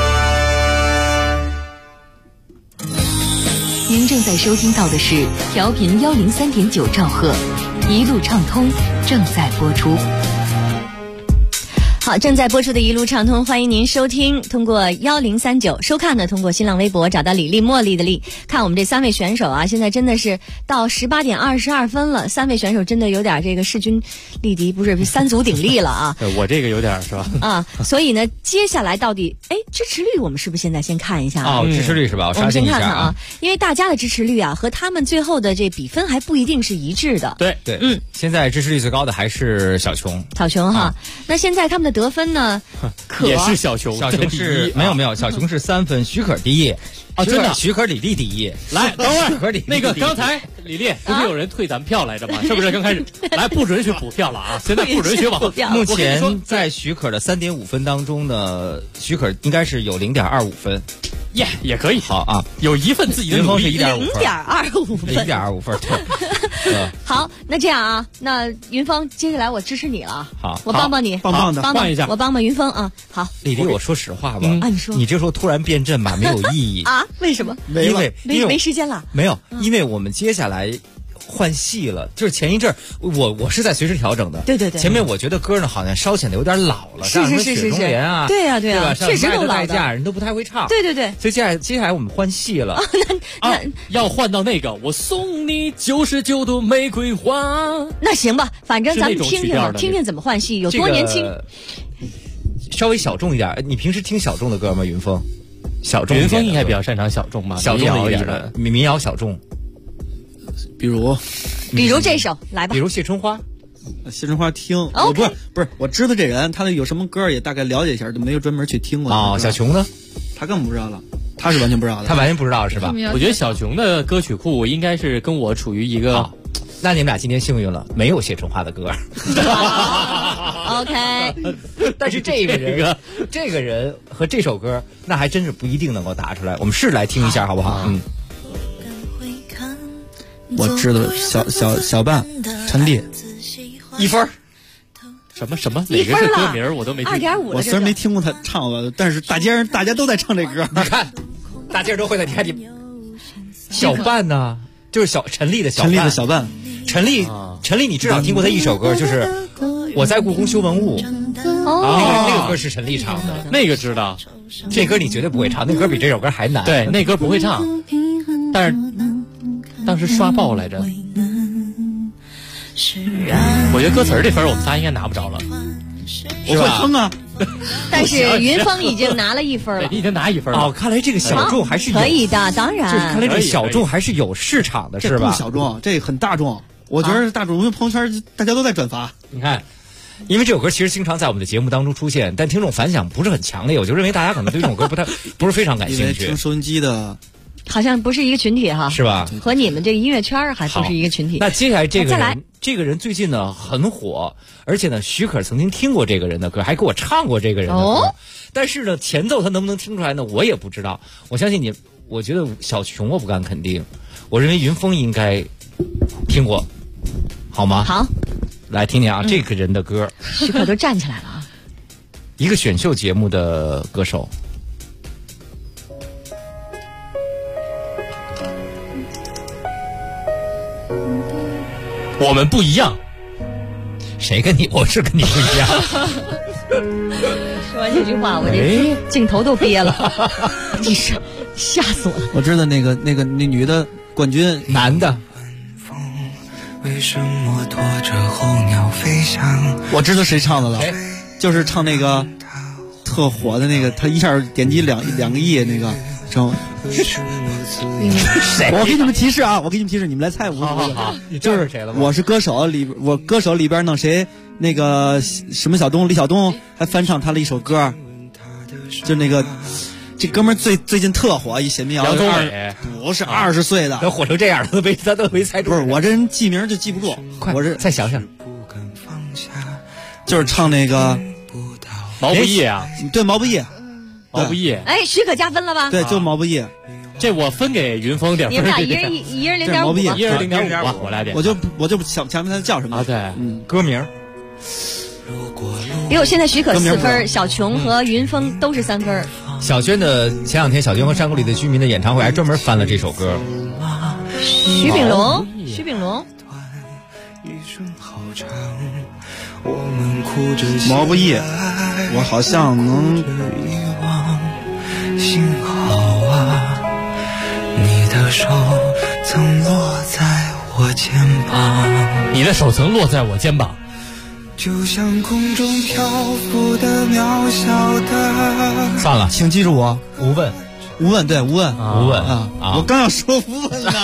您正在收听到的是调频103.9兆赫，一路畅通正在播出。 好，正在播出的一路畅通，欢迎您收听。通过1039收看呢，通过新浪微博找到李丽、茉莉的丽，看我们这3位选手啊，现在真的是到18点22分了，3位选手真的有点这个势均力敌，不是三足鼎立了啊。 我这个有点是吧？ 啊，所以呢，接下来到底支持率我们是不是现在先看一下啊？支持率是吧？我刷新一下我们先看看啊，因为大家的支持率啊和他们最后的这比分还不一定是一致的。 对， 现在支持率最高的还是小琼哈。那现在他们的得分呢？ 也是小琼是没有，小琼是3分，许可第一啊，真的， 许可李丽第一。 来，等会儿，那个刚才李丽不是有人退咱票来着吗？是不是刚开始来不准许补票了啊？现在不准许往后。 目前在许可的3.5分当中呢，许可应该是有0.25分。 也可以。 好啊， 有一份自己的努力是1.5分 ，0.25分 ，1.25分，对。 好，那这样啊，那云峰，接下来我支持你了。 好， 我帮帮你， 棒的， 帮一下， 我帮帮云峰啊。好， 丽丽，我说实话吧， 你说， 你这时候突然变阵吧，没有意义啊？为什么？ 因为没时间了。 没有，因为我们接下来换戏了，就是前一阵我是在随时调整的。 对。 前面我觉得歌呢好像稍显得有点老了，像什么雪中莲啊， 对呀， 确实都老了，人都不太会唱。 对。 所以接下来我们换戏了。 那要换到那个我送你99朵玫瑰花。 那行吧，反正咱们听听怎么换戏，有多年轻。 稍微小众一点，你平时听小众的歌吗？云峰，小众。 云峰应该比较擅长小众吧， 小众一点的民谣小众。 比如这首来吧。 比如谢春花。 谢春花听， 我不是，我知道这人，他的有什么歌也大概了解一下，就没有专门去听过。 哦，小琼呢？ 他更不知道了，他是完全不知道的。 他完全不知道是吧？ 我觉得小琼的歌曲库应该是跟我处于一个。 那你们俩今天幸运了，没有谢春花的歌。 OK。 但是这个人和这首歌，那还真是不一定能够答出来。我们试来听一下，好不好？ 我知道小半陈粒 1分。 什么？哪个是歌名我都没听。 2.5。 我虽然没听过他唱过，但是大街大家都在唱这歌。 你看，大街都会的。你看你小半呢，就是陈粒的小半。陈粒，你至少听过他一首歌，就是我在故宫修文物。那个歌是陈粒唱的， 那个知道。 这歌你绝对不会唱，那歌比这首歌还难。 对，那歌不会唱，但是当时刷爆来着。我觉得歌词这分我们仨应该拿不着了。 我会哼啊。 但是云峰已经拿了1分了。 你已经拿1分了。 哦，看来这个小众还是可以的，当然。 就是看来这个小众还是有市场的，是吧？ 这不小众，这很大众。我觉得大众，因为朋友圈大家都在转发。 你看，因为这首歌其实经常在我们的节目当中出现，但听众反响不是很强烈，我就认为大家可能对这首歌不是非常感兴趣。 因为听收音机的。 好像不是一个群体哈， 是吧？ 和你们这个音乐圈还不是一个群体。 那接下来这个人最近呢很火，而且呢许可曾经听过这个人的歌，还给我唱过这个人的歌。但是呢前奏他能不能听出来呢？我也不知道。我相信你，我觉得小琼我不敢肯定，我认为云峰应该听过，好吗？ 好， 来听听啊，这个人的歌。 许可都站起来了啊！ 一个选秀节目的歌手。 我们不一样， 谁跟你？我是跟你不一样。 说完这句话，我这镜头都憋了，你是吓死我了。 我知道那女的冠军， 男的。 为什么拖着候鸟飞翔？ 我知道谁唱的了，就是唱那个特火的那个，他一下点击2个亿那个，唱。 谁？ 我给你们提示啊！你们来猜。 好，你知道是谁了吗？ 我是歌手里边弄谁？那个什么李晓东还翻唱他的一首歌，就那个这哥们儿最近特火，一写民谣。 杨宗纬不是20岁的， 都火成这样了，他都没猜出。 不是我这人记名就记不住，我这再想想， 就是唱那个毛不易啊， 对毛不易。 哎，许可加分了吧？ 对，就毛不易。 这我分给云峰点分。 你们俩一人0.5， 一人0.5吧，我来点。 我就想不起他叫什么啊？对， 歌名。 比我现在许可4分，小琼和云峰都是3分。 小娟的前2天，小娟和山谷里的居民的演唱会还专门翻了这首歌。 徐秉龙。 毛不易，我好像能。 幸好啊，你的手曾落在我肩膀， 你的手曾落在我肩膀， 就像空中漂浮的渺小的。 算了， 请记住我， 无问， 对，无问啊！ 我刚要说无问呢。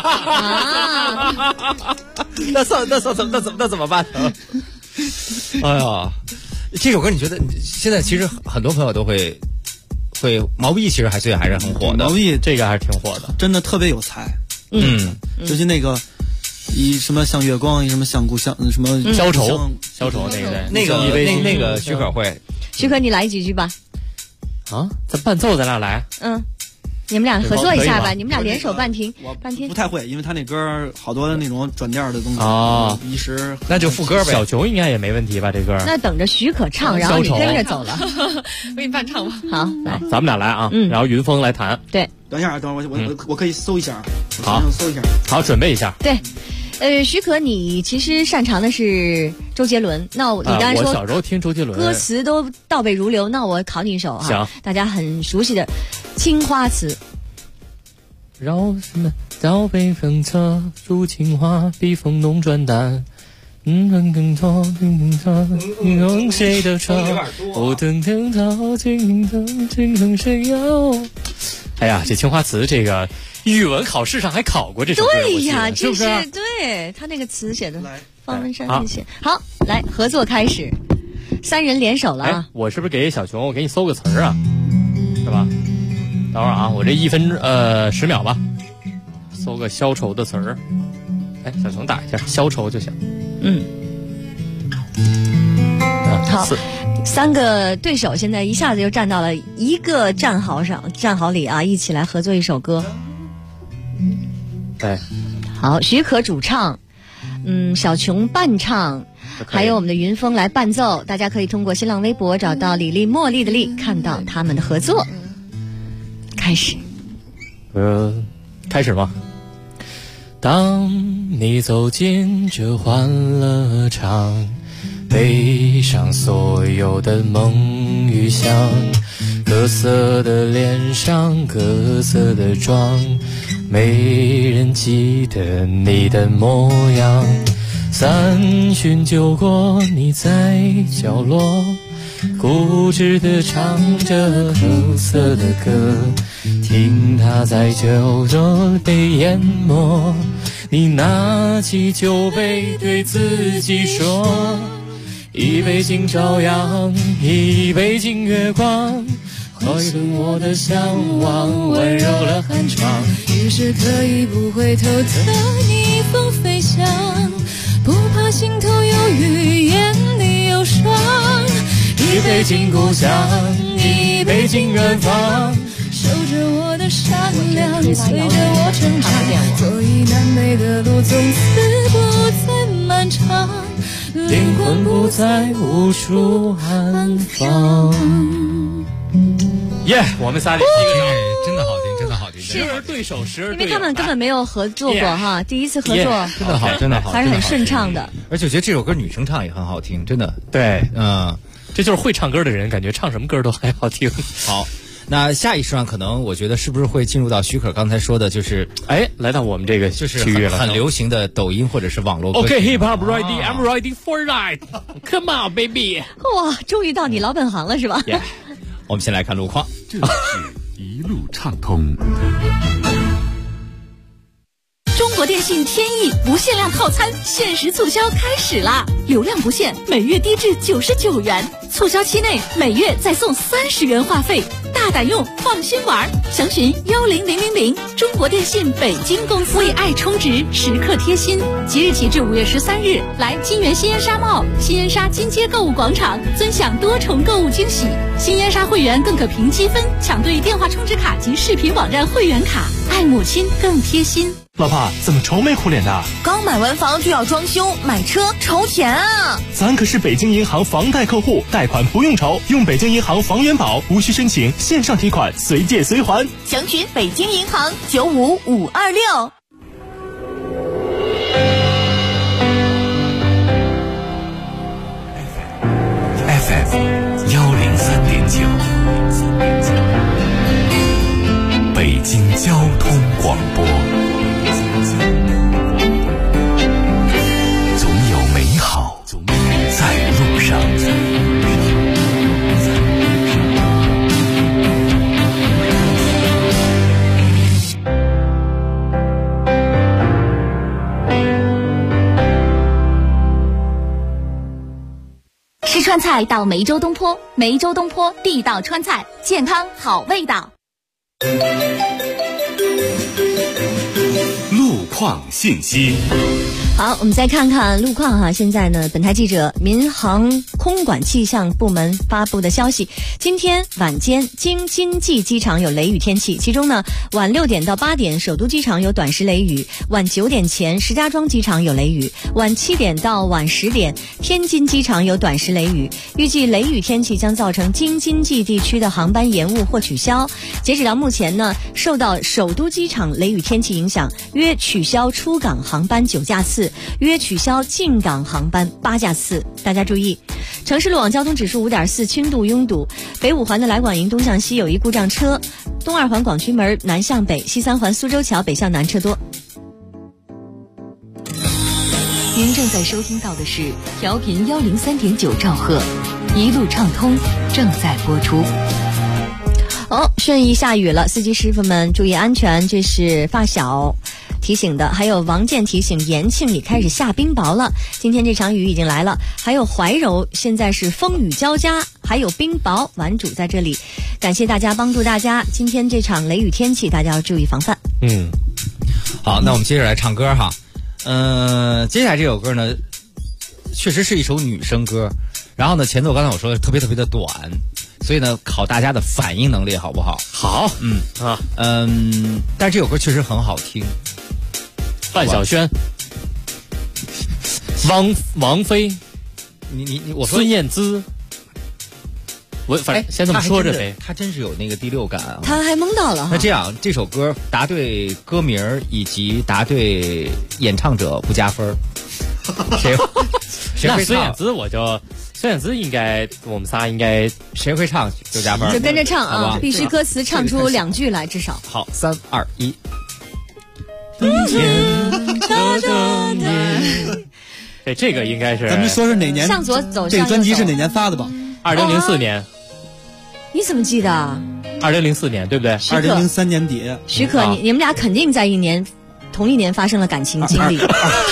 那怎么办？哎呀，这首歌你觉得现在其实很多朋友都会毛不易其实还是很火的。 毛不易这个还是挺火的， 真的特别有才。尤其那个以什么像月光，以什么像故乡，什么消愁那个许可会。 许可你来几句吧。 啊，咱伴奏在哪来？ 你们俩合作一下吧，你们俩联手半天。 不太会，因为他那歌好多那种转调的东西一时那就副歌呗。 小熊应该也没问题吧？这歌那等着许可唱，然后你跟着走了。 我给你伴唱吧。 好，来， 咱们俩来啊。然后云峰来弹。 对， 等一下，等会儿我可以搜一下。 好， 搜一下。 好，准备一下。 对。许可，你其实擅长的是周杰伦。那你刚才说， 我小时候听周杰伦， 歌词都倒背如流。那我考你一首行， 大家很熟悉的《青花瓷》。 绕什么倒背风车，如青花，笔锋浓转淡。更多，你用谁的车？我等等到尽头谁要？哎呀，这青花瓷这个语文考试上还考过这首歌， 对呀， 是不是？ 对他那个词写的，方文山那写。好，来合作开始，3人联手了啊！ 我是不是给小熊？我给你搜个词儿啊，是吧？等会儿啊，我这1分10秒吧，搜个消愁的词儿。哎，小熊打一下消愁就行。 好，3个对手现在一下子就站到了一个战壕里啊，一起来合作一首歌。 对， 好，许可主唱，小琼伴唱，还有我们的云峰来伴奏。大家可以通过新浪微博找到李丽茉莉的丽，看到他们的合作。开始。 开始吗？当你走进这欢乐场，背上所有的梦与想，各色的脸上各色的妆，没人记得你的模样。3巡酒过，你在角落固执地唱着苦涩的歌，听它在酒中被淹没。你拿起酒杯对自己说，一杯敬朝阳，一杯敬月光，喝一顿我的向往，温柔了寒窗。 于是可以不回头的逆风飞翔，不怕心头有雨，眼里有霜。 一杯敬故乡，一杯敬远方， 守着我的善良，随着我成长，所以南北的路从此不再漫长， 灵魂不再无处安放。耶，我们仨这7个人真的好听，真的好听。 时而对手，时而对手， 因为他们根本没有合作过哈，第一次合作， 真的好，真的好， 还是很顺畅的。 而且我觉得这首歌女生唱也很好听，真的。 对，这就是会唱歌的人，感觉唱什么歌都还好听。 好。那下一时段可能我觉得是不是会进入到许可刚才说的，就是来到我们这个就是区域了， 很流行的抖音或者是网络歌曲。 OK, hip hop ready, I'm ready for it. Come on, baby. 哇，终于到你老本行了是吧？ Yeah. 我们先来看路况。 这是一路畅通。 中国电信天翼不限量套餐限时促销开始啦！流量不限，每月低至99元，促销期内每月再送30元话费，大胆用，放心玩。详询10000，中国电信北京公司。为爱充值，时刻贴心。即日起至5月13日，来金源新烟沙贸、新烟沙金街购物广场，尊享多重购物惊喜。新烟沙会员更可凭积分抢兑电话充值卡及视频网站会员卡，爱母亲更贴心。 老婆，怎么愁眉苦脸的？ 刚买完房就要装修，买车愁钱啊！ 咱可是北京银行房贷客户，贷款不用愁，用北京银行房元宝，无需申请，线上提款，随借随还。 详询北京银行95526。 FM 103.9，北京交通广播。总有美好在路上。 吃川菜到梅州东坡，梅州东坡地道川菜，健康好味道。 路况信息。 好，我们再看看路况哈。现在呢，本台记者民航空管气象部门发布的消息，今天晚间京津冀机场有雷雨天气，其中呢，晚6点到8点首都机场有短时雷雨，晚9点前石家庄机场有雷雨，晚7点到晚10点天津机场有短时雷雨。预计雷雨天气将造成京津冀地区的航班延误或取消。截止到目前呢，受到首都机场雷雨天气影响，约取消出港航班9架次，约取消进港航班8架次。大家注意，城市路网交通指数5.4，轻度拥堵。北5环的来广营东向西有一故障车，东2环广渠门南向北，西3环苏州桥北向南车多。 您正在收听到的是调频103.9兆赫，一路畅通正在播出。 顺义下雨了，司机师傅们注意安全，这是发小提醒的。还有王健提醒，延庆也开始下冰雹了，今天这场雨已经来了。还有怀柔现在是风雨交加，还有冰雹，玩主在这里，感谢大家帮助大家。今天这场雷雨天气，大家要注意防范。 好，那我们接着来唱歌哈。接下来这首歌呢，确实是一首女生歌，然后呢，前奏刚才我说的特别特别的短，所以呢，考大家的反应能力好不好？ 好， 但是这首歌确实很好听。 范晓萱、王菲， 我说孙燕姿，反正先这么说着呗。 他真是有那个第六感啊！ 他还蒙到了。 那这样，这首歌答对歌名以及答对演唱者不加分。谁会唱？ 孙燕姿孙燕姿应该我们仨应该谁会唱就加分， 就跟着唱啊！必须歌词唱出2句来，至少。 好，3、2、1。 冬天的年，这个应该是。 咱们说是哪年？ 向左走。 这个专辑是哪年发的吧 ？2004年。 你怎么记得 ？2004年，对不对 ？2003年底。 许可，你们俩肯定在同一年发生了感情经历。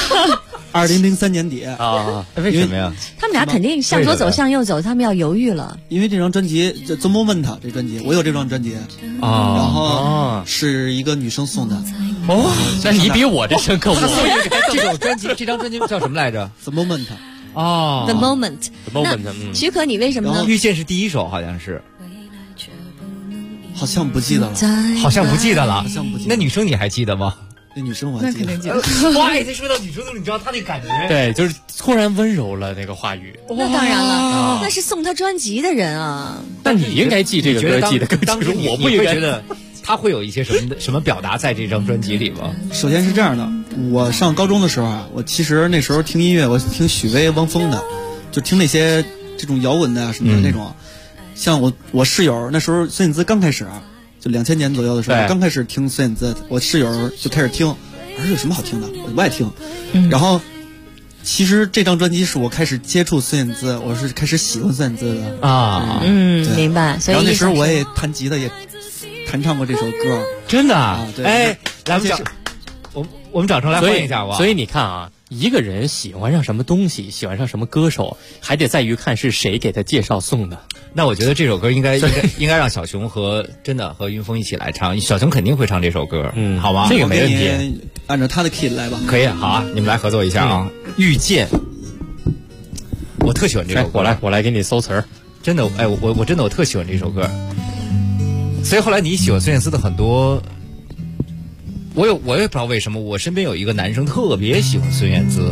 2003年底啊？为什么呀？ 他们俩肯定向左走向右走，他们要犹豫了。 因为这张专辑《The Moment》这专辑，我有这张专辑然后是一个女生送的。 那你比我这深刻。 这张专辑叫什么来着 ？The Moment。 The Moment。许可，你为什么呢？ 遇见是第一首，好像是。 好像不记得了。 好像不记得了。那女生你还记得吗？ 那女生我还记得。 哇，一说到女生，你知道她那感觉？ 对，就是突然温柔了那个话语。 那当然了，那是送她专辑的人啊。 那你应该记这个歌，记得更清楚。我不应该觉得他会有一些什么表达在这张专辑里吗？ 首先是这样的，我上高中的时候啊，我其实那时候听音乐，我听许巍、汪峰的，就听那些这种摇滚的什么的那种。像我室友那时候孙燕姿刚开始就2000年左右的时候，刚开始听孙燕姿，我室友就开始听，而且有什么好听的，我爱听。然后其实这张专辑是我开始接触孙燕姿，我是开始喜欢孙燕姿的啊。 明白。所以然后那时候我也弹吉他，也弹唱过这首歌。 真的啊？ 对。 来我们掌声来欢迎一下吧。 所以你看啊，一个人喜欢上什么东西，喜欢上什么歌手，还得在于看是谁给他介绍送的。 那我觉得这首歌应该让小熊和云峰一起来唱，小熊肯定会唱这首歌，好吗？ 这个没问题， 按照他的 key 来吧。 可以，好啊，你们来合作一下啊。遇见，我特喜欢这首歌， 我来给你搜词儿。 真的，我真的我特喜欢这首歌。所以后来你喜欢孙燕姿的很多，我也不知道为什么，我身边有一个男生特别喜欢孙燕姿。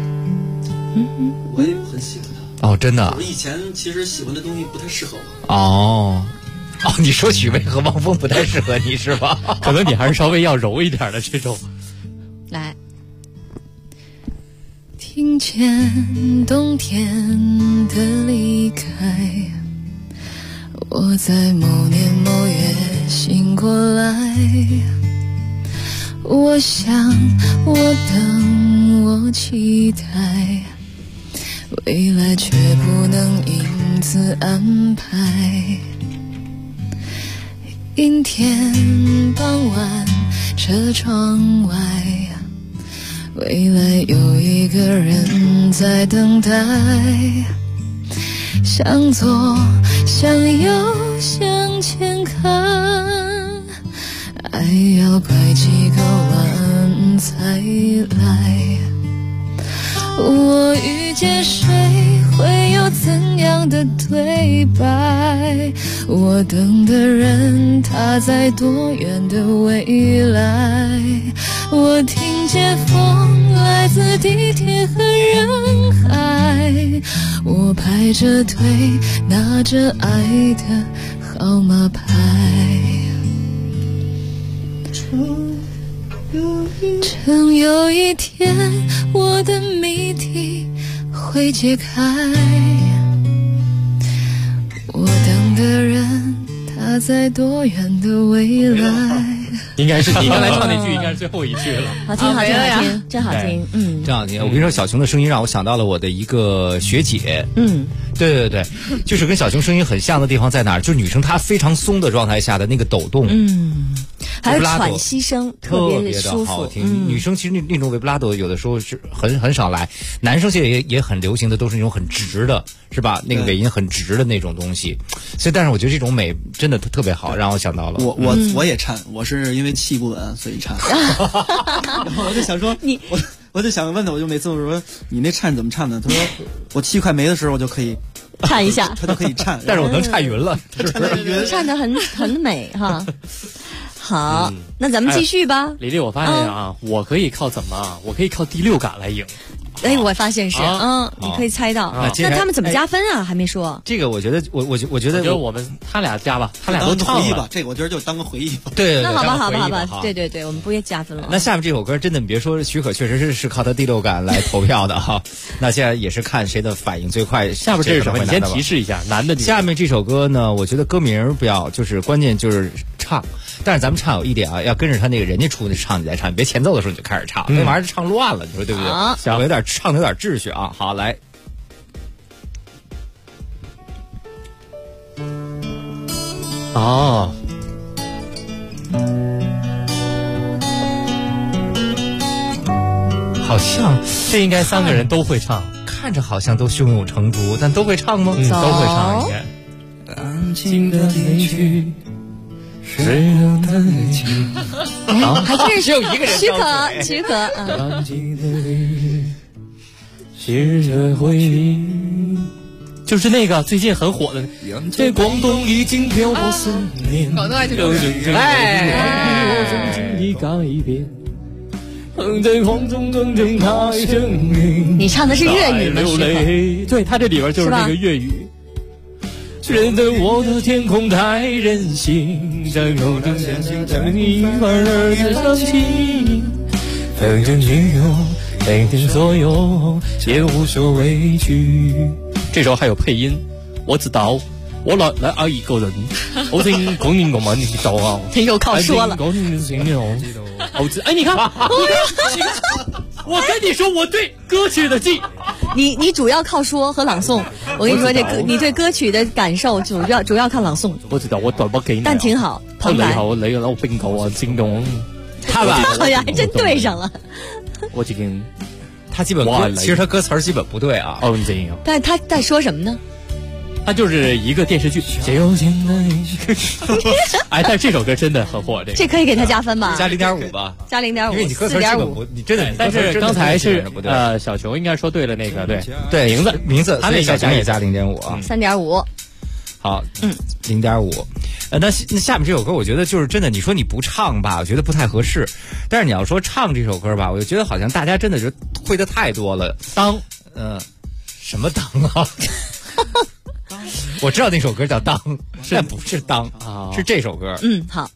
我也很喜欢他。 真的。 我以前其实喜欢的东西不太适合我。 你说许巍和汪峰不太适合你是吧？ 可能你还是稍微要柔一点的这种。 来， 听见冬天的离开，我在某年某月醒过来，我想，我等，我期待，未来却不能因此安排。阴天傍晚，车窗外，未来有一个人在等待。向左，向右，向前看，爱要拐几个弯才来。 我遇见谁会有怎样的对白？我等的人他在多远的未来？我听见风来自地铁和人海，我排着队拿着爱的号码牌。等有一天我的谜底会解开，我等的人他在多远的未来？ 应该是你刚才唱那句应该是最后一句了。 好听好听好听，真好听。嗯， 真好听。我跟你说，小熊的声音让我想到了我的一个学姐。 嗯， 对，就是跟小熊声音很像的地方在哪儿？就是女生她非常松的状态下的那个抖动。 嗯，还有喘息声， 特别的舒服。 好听。女生其实那种维布拉多有的时候是很少来，男生现在也很流行的都是那种很直的，是吧？那个尾音很直的那种东西。所以，但是我觉得这种美真的特别好，让我想到了。 我也颤，我是因为气不稳所以颤。然后我就想说我就想问他，我就每次我说你那颤怎么颤的？他说我气快没的时候我就可以颤一下， 他就可以颤， 但是我能颤匀了， 颤得很美哈。好，那咱们继续吧。 李丽，我发现啊，我可以靠我可以靠第六感来赢。 哎，我发现是，你可以猜到。那他们怎么加分啊？还没说。 这个我觉得，我觉得他俩加吧，他俩都唱了。这个我觉得就当个回忆吧。 对， 那好吧，对，我们不也加分了。 那下面这首歌真的，你别说，许可确实是靠他第六感来投票的哈。那现在也是看谁的反应最快。 下面这是什么？你先提示一下，男的。 下面这首歌呢，我觉得歌名不要，就是关键就是唱。但是咱们唱有一点啊，要跟着他那个人家出的唱你再唱，你别前奏的时候你就开始唱，那玩意儿唱乱了，你说对不对？我有点唱的有点秩序啊。好，来。 哦， 好像这应该三个人都会唱， 看着好像都胸有成竹，但都会唱吗？ 都会唱应该。安静的离去。谁让他离去？ 还真是只有一个人。 许可， 安静的离去，写着回忆。就是那个最近很火的，在广东已经漂泊4年， 广东爱这首歌。我曾经已改变，在空中等待着你。 你唱的是粤语吗？ 对，他这里边就是那个粤语。觉得我的天空太任性，在空中相信等你一块儿的伤心，反正你有每天所有也无所畏惧。这时候还有配音，我知道我来爱一个人，我听讲你我们你知道啊， 又靠说了。 哎，你看，我跟你说，我对歌曲的记。 你主要靠说和朗诵，我跟你说，你对歌曲的感受主要靠朗诵。 我知道，我短不给你， 但挺好。 旁白，你我bingo啊，惊动他吧，好像还真对上了。 我这个他基本其实他歌词基本不对啊。 哦，这样。 但他在说什么呢？ 它就是一个电视剧。哎，但是这首歌真的很火， 这可以给他加分吧？ 加0.5吧， 加0.5， 因为你歌词基本不，你真的。 但是刚才是小熊应该说对了那个对名字， 他那小熊也加0.5啊 ，3.5。 好，0.5。那下面这首歌，我觉得就是真的，你说你不唱吧，我觉得不太合适。但是你要说唱这首歌吧，我就觉得好像大家真的是会的太多了。什么当啊？我知道那首歌叫当，但不是当，是这首歌。 好。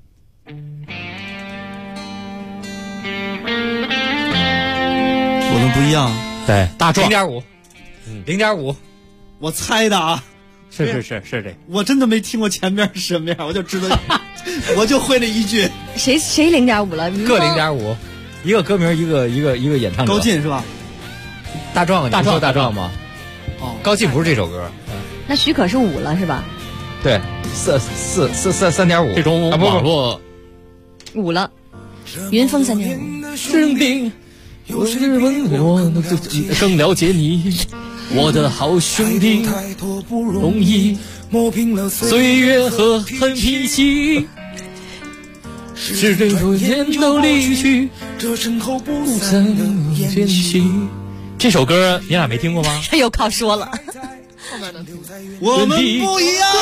我们不一样。 对，大壮 0.5， 我猜的啊。 是这。 我真的没听过前面是什么样，我就知道，我就会了一句。 谁0.5了？ 各0.5，一个歌名，一个演唱者。 高进是吧？ 大壮，你说大壮吗？ 哦， 高进不是这首歌。 那许可是5了是吧？ 对，3.5。 这种网络 5了。云峰3.5。 生病，有时问我更了解你，我的好兄弟，容易磨平了岁月和狠脾气。时针逐渐都离去，这身后不再能捡起。 这首歌你俩没听过吗？ 又靠说了。 我们不一样。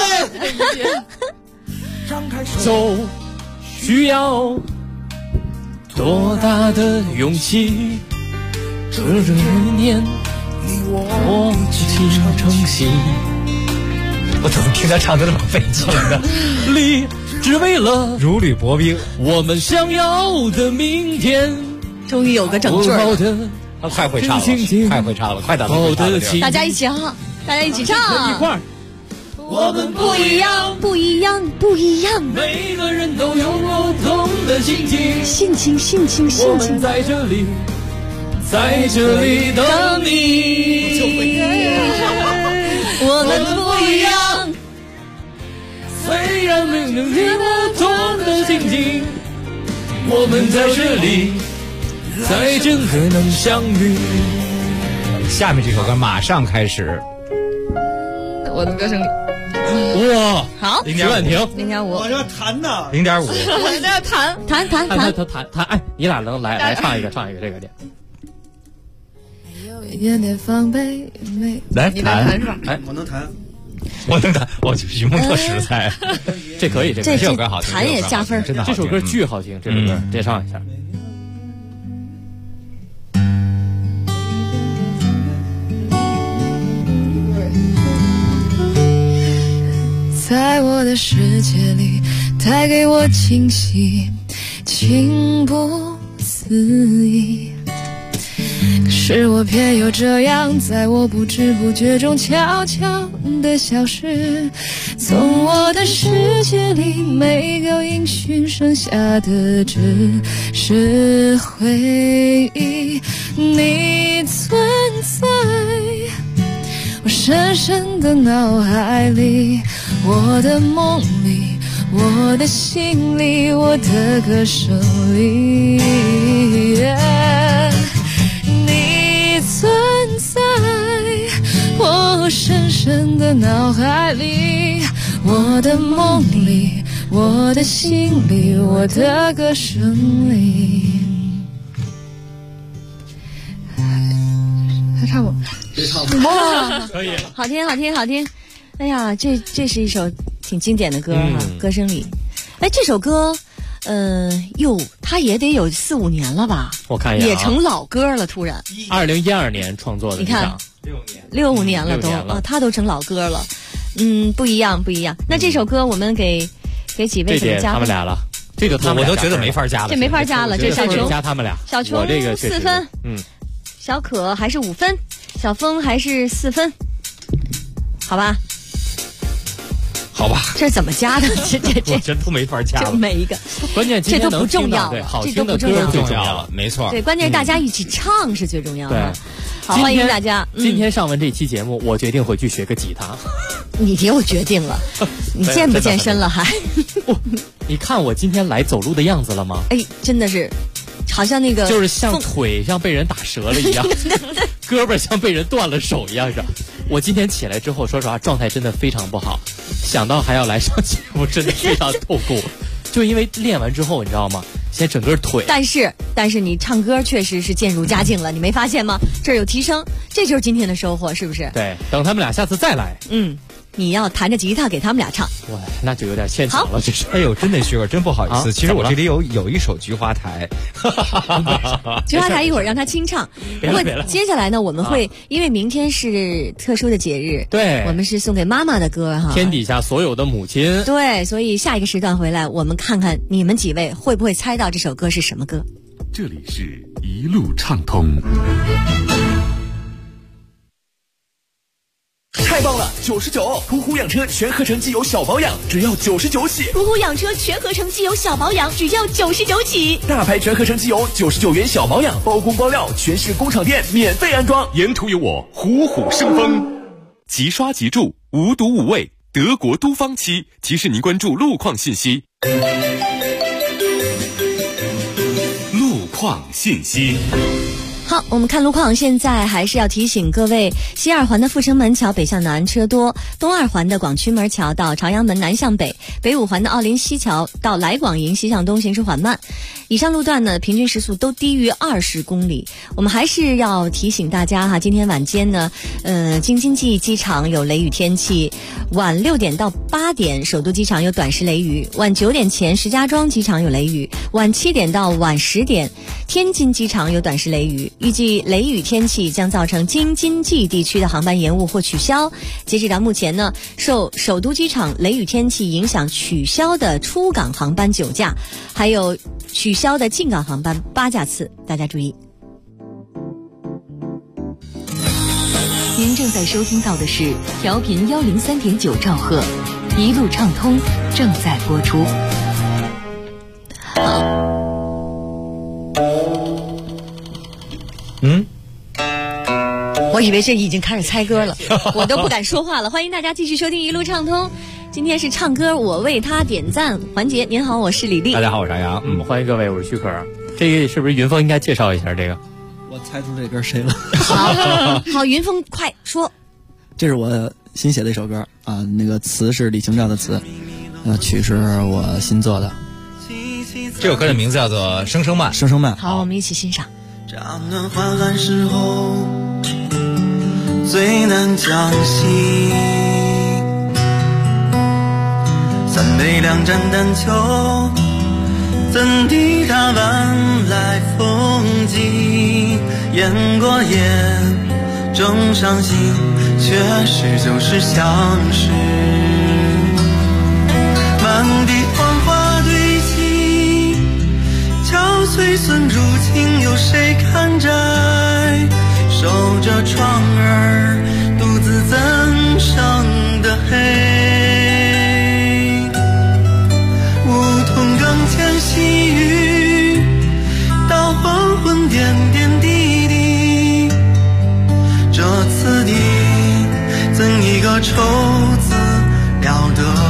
走需要多大的勇气？这1年我倾城心。 我怎么听他唱的那么费劲呢？ 力只为了如履薄冰， 我们想要的明天。 终于有个整句了。 他太会唱了，太会唱了，快打到大家一起唱，大家一起唱， 一块儿。 我们不一样，不一样，不一样。 每个人都有不同的心情， 心情。 我们在这里，在这里等你。 我们不一样， 虽然没能有不同的心情，我们在这里，在这个能相遇。 下面这首歌马上开始。 我的歌声里。 哇， 好 ，10万停 ，0.5， 我这弹呢 ，0.5， 我这弹， 哎，你俩能来唱一个这个点。 一点点防备， 来弹是吧？ 哎，我能弹， 我许梦特实在， 这可以， 这首歌好听， 弹也加分， 真的好听， 这首歌巨好听，这首歌再唱一下。 在我的世界里，带给我惊喜，情不自已。可是我偏又这样，在我不知不觉中悄悄地消失。从我的世界里没有音讯，剩下的只是回忆。你存在我深深的脑海里，我的梦里，我的心里，我的歌声里，你存在我深深的脑海里，我的梦里，我的心里，我的歌声里。还差我， 哇， 可以， 好听，好听，好听。哎呀，这是一首挺经典的歌哈，歌声里。哎，这首歌，它也得有4、5年了吧？ 我看一下， 也成老歌了。突然 ，2012年创作的， 你看，6、5年了都啊，它都成老歌了。不一样，不一样。那这首歌我们给几位怎么加分？ 他们俩了，这个我都觉得没法加了， 这没法加了。这小琼加他们俩， 小琼4分，小可还是5分，小峰还是4分，好吧？ 好吧， 这怎么加的？这真都没法加了， 每一个， 关键这都不重要了，好听的歌最重要了， 没错。 对，关键是大家一起唱是最重要的。好，欢迎大家。 今天上完这期节目，我决定回去学个吉他。 你又决定了？你健不健身了还？ 你看我今天来走路的样子了吗？ 哎，真的是。好像那个就是像腿像被人打折了一样，胳膊像被人断了手一样是。我今天起来之后，说实话状态真的非常不好，想到还要来上节目，真的非常痛苦。就因为练完之后，你知道吗？现在整个腿。 但是你唱歌确实是渐入佳境了，你没发现吗？这儿有提升，这就是今天的收获，是不是？ 对，等他们俩下次再来。 你要弹着吉他给他们俩唱， 哇，那就有点牵强了。这是， 哎呦，真的学哥真不好意思。其实我这里有一首《菊花台》， 菊花台一会儿让他清唱。不过接下来呢，我们会因为明天是特殊的节日， 对， 我们是送给妈妈的歌哈。 天底下所有的母亲。 对，所以下一个时段回来，我们看看你们几位会不会猜到这首歌是什么歌。 这里是一路畅通。 太棒了！99，途虎养车全合成机油小保养，只要99起。 途虎养车全合成机油小保养，只要99起。 大牌全合成机油99元小保养，包工包料，全市工厂店免费安装。 沿途有我，虎虎生风。即刷即住，无毒无味，德国都方漆提示您关注路况信息。路况信息。 好，我们看路况，现在还是要提醒各位，西二环的阜成门桥北向南车多，东二环的广渠门桥到朝阳门南向北，北五环的奥林西桥到来广营西向东行驶缓慢。以上路段呢，平均时速都低于20公里。我们还是要提醒大家哈，今天晚间呢，京津冀机场有雷雨天气，晚6点到8点，首都机场有短时雷雨，晚9点前石家庄机场有雷雨，晚7点到晚10点，天津机场有短时雷雨。预计雷雨天气将造成京津冀地区的航班延误或取消。截止到目前呢，受首都机场雷雨天气影响取消的出港航班9架，还有取消的进港航班8架次，大家注意。 您正在收听到的是调频103.9兆赫，一路畅通正在播出。 我以为这已经开始猜歌了，我都不敢说话了。欢迎大家继续收听一路畅通，今天是唱歌我为他点赞环节。您好，我是李丽。 大家好，我是杨洋。 欢迎各位，我是徐可。这个是不是云峰应该介绍一下这个？ 我猜出这歌谁了？ 好，云峰快说。 这是我新写的一首歌啊，那个词是李清照的词，曲是我新做的。 这首歌的名字叫做《声声慢》。 声声慢。 好，我们一起欣赏。 乍暖还寒时候最难将息，3杯2盏淡酒，怎抵达晚来风景？雁过眼，正伤心，却是就是相识。满地黄花堆积，憔悴损竹青，有谁看摘？守着窗儿，独自怎生的黑？梧桐更兼细雨，到黄昏点点滴滴。这次第怎一个愁字了得？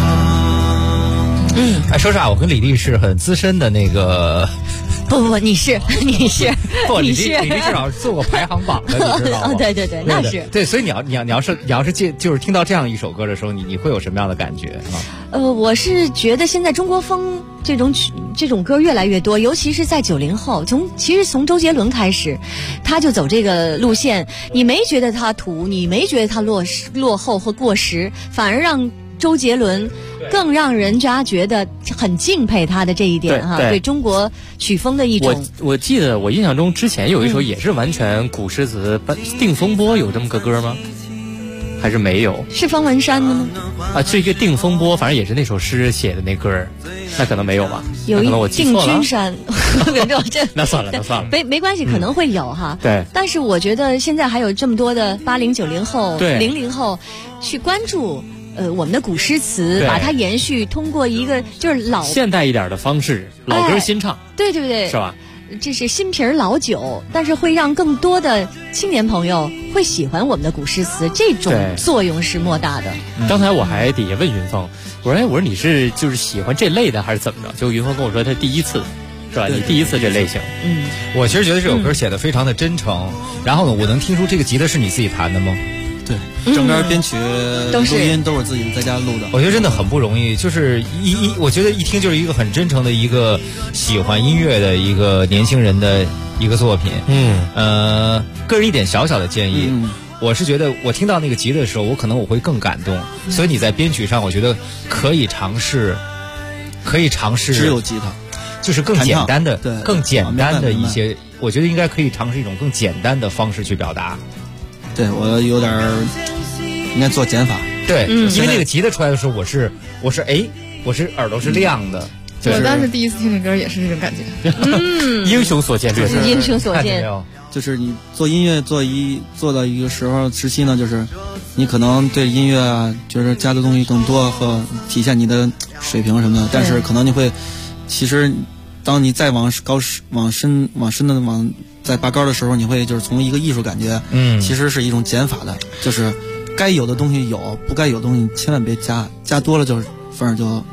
说实话，我跟李丽是很资深的那个。 不，你是不，李丽至少做过排行榜的，你知道吗？ 对，那是对，所以你要是就是听到这样一首歌的时候，你会有什么样的感觉啊？ 我是觉得现在中国风这种歌越来越多，尤其是在90后，其实从周杰伦开始，他就走这个路线，你没觉得他土，你没觉得他落后和过时，反而让周杰伦更让人家觉得很敬佩他的这一点哈，对中国曲风的一种。 我记得我印象中之前有一首也是完全古诗词，定风波有这么个歌吗？还是没有？ 是方文山的吗？ 这个定风波，反正也是那首诗写的那歌，那可能没有吧？ 有一可能我记错了。 定军山， 那算了。 没关系，可能会有哈。 对。 但是我觉得现在还有这么多的80、90后、00后去关注。我们的古诗词，把它延续，通过一个就是现代一点的方式，老歌新唱， 对， 是吧？ 这是新瓶老酒，但是会让更多的青年朋友会喜欢我们的古诗词，这种作用是莫大的。 刚才我还底下问云峰，我说你是就是喜欢这类的还是怎么着？就云峰跟我说他第一次。是吧？你第一次这类型， 我其实觉得这首歌写的非常的真诚。然后呢，我能听出这个吉他是你自己弹的吗？ 对，整个编曲、录音都是自己在家录的。 我觉得真的很不容易，就是我觉得一听就是一个很真诚的一个喜欢音乐的一个年轻人的一个作品。个人一点小小的建议，我是觉得我听到那个吉他的时候，我会更感动。所以你在编曲上，我觉得可以尝试， 只有吉他， 就是更简单的一些，我觉得应该可以尝试一种更简单的方式去表达。 对，我有点应该做减法。 对，因为那个吉他出来的时候，我是耳朵是亮的。 我当时第一次听这歌也是这种感觉。 英雄所见略同。 英雄所见。 就是你做音乐做到一个时期呢，就是你可能对音乐啊，就是加的东西更多和体现你的水平什么的，但是可能你会，其实当你再往深的在拔高的时候，你会就是从一个艺术感觉，其实是一种减法的，就是该有的东西有，不该有的东西千万别加多了就是分儿就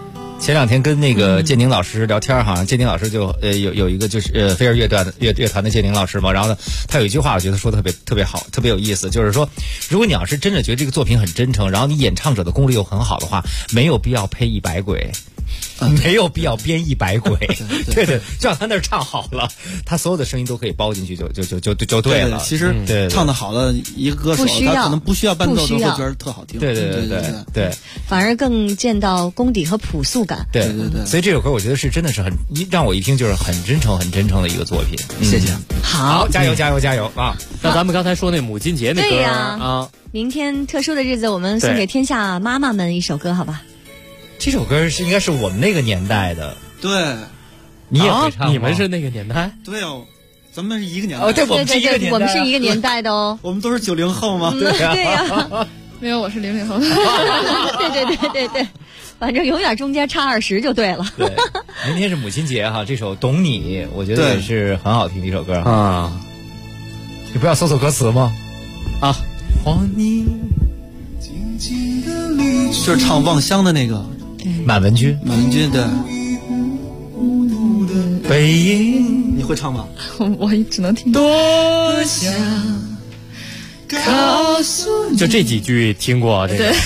前两天跟那个建宁老师聊天，好像建宁老师就有一个就是飞儿乐团的建宁老师嘛，然后呢，他有一句话我觉得说的特别好，特别有意思，就是说，如果你要是真的觉得这个作品很真诚，然后你演唱者的功力又很好的话，没有必要配100轨。没有必要编100轨，对，就让他那儿唱好了，他所有的声音都可以包进去，就对了。 其实唱的好的一个歌手，他可能不需要伴奏都会觉得特好听。 对， 反而更见到功底和朴素感。 对，所以这首歌我觉得是真的是让我一听就是很真诚的一个作品。 谢谢， 好， 加油啊！ 那咱们刚才说那母亲节那歌啊，明天特殊的日子，我们送给天下妈妈们一首歌，好吧？ 这首歌应该是我们那个年代的， 对， 你也会唱吗？ 你们是那个年代？ 对哦，咱们是一个年代。 哦，对，我们是一个年代， 我们是一个年代的哦。 我们都是90后吗？ 对呀， 没有，我是00后。 对，反正永远中间差20就对了。 对，明天是母亲节哈，这首《懂你》我觉得也是很好听的一首歌啊。你不要搜歌词吗？ 啊， 黄你就是唱《望乡》的那个。 满文军对， 背影， 你会唱吗？ 我只能听。 多想告诉你， 就这几句听过这个。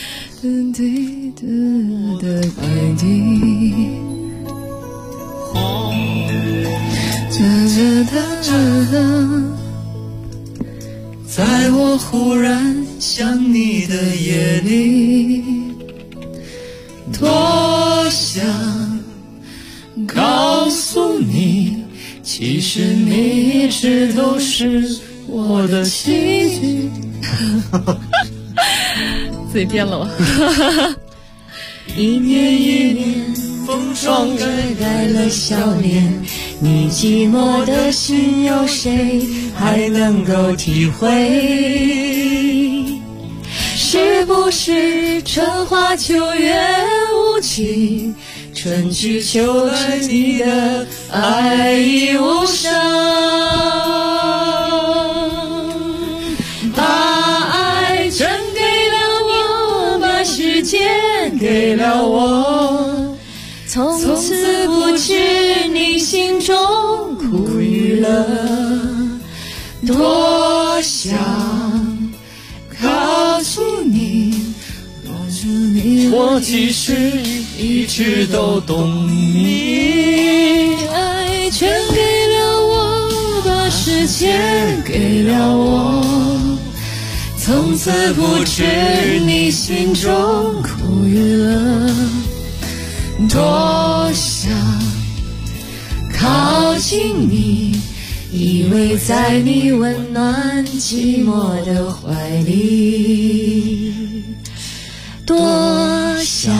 在我忽然想你的夜里，多想告诉你，其实你一直都是我的奇迹。 自己编了我。 一年一年，风霜遮盖了笑脸，你寂寞的心有谁还能够体会？是不是春花秋月无情，春去秋来你的爱已无声？把爱全给了我，把时间给了我，从此不知你心中苦与乐。多想告诉你，我其实一直都懂你。爱全给了我，把时间给了我，从此不知你心中苦与乐。多想靠近你，依偎在你温暖寂寞的怀里。多想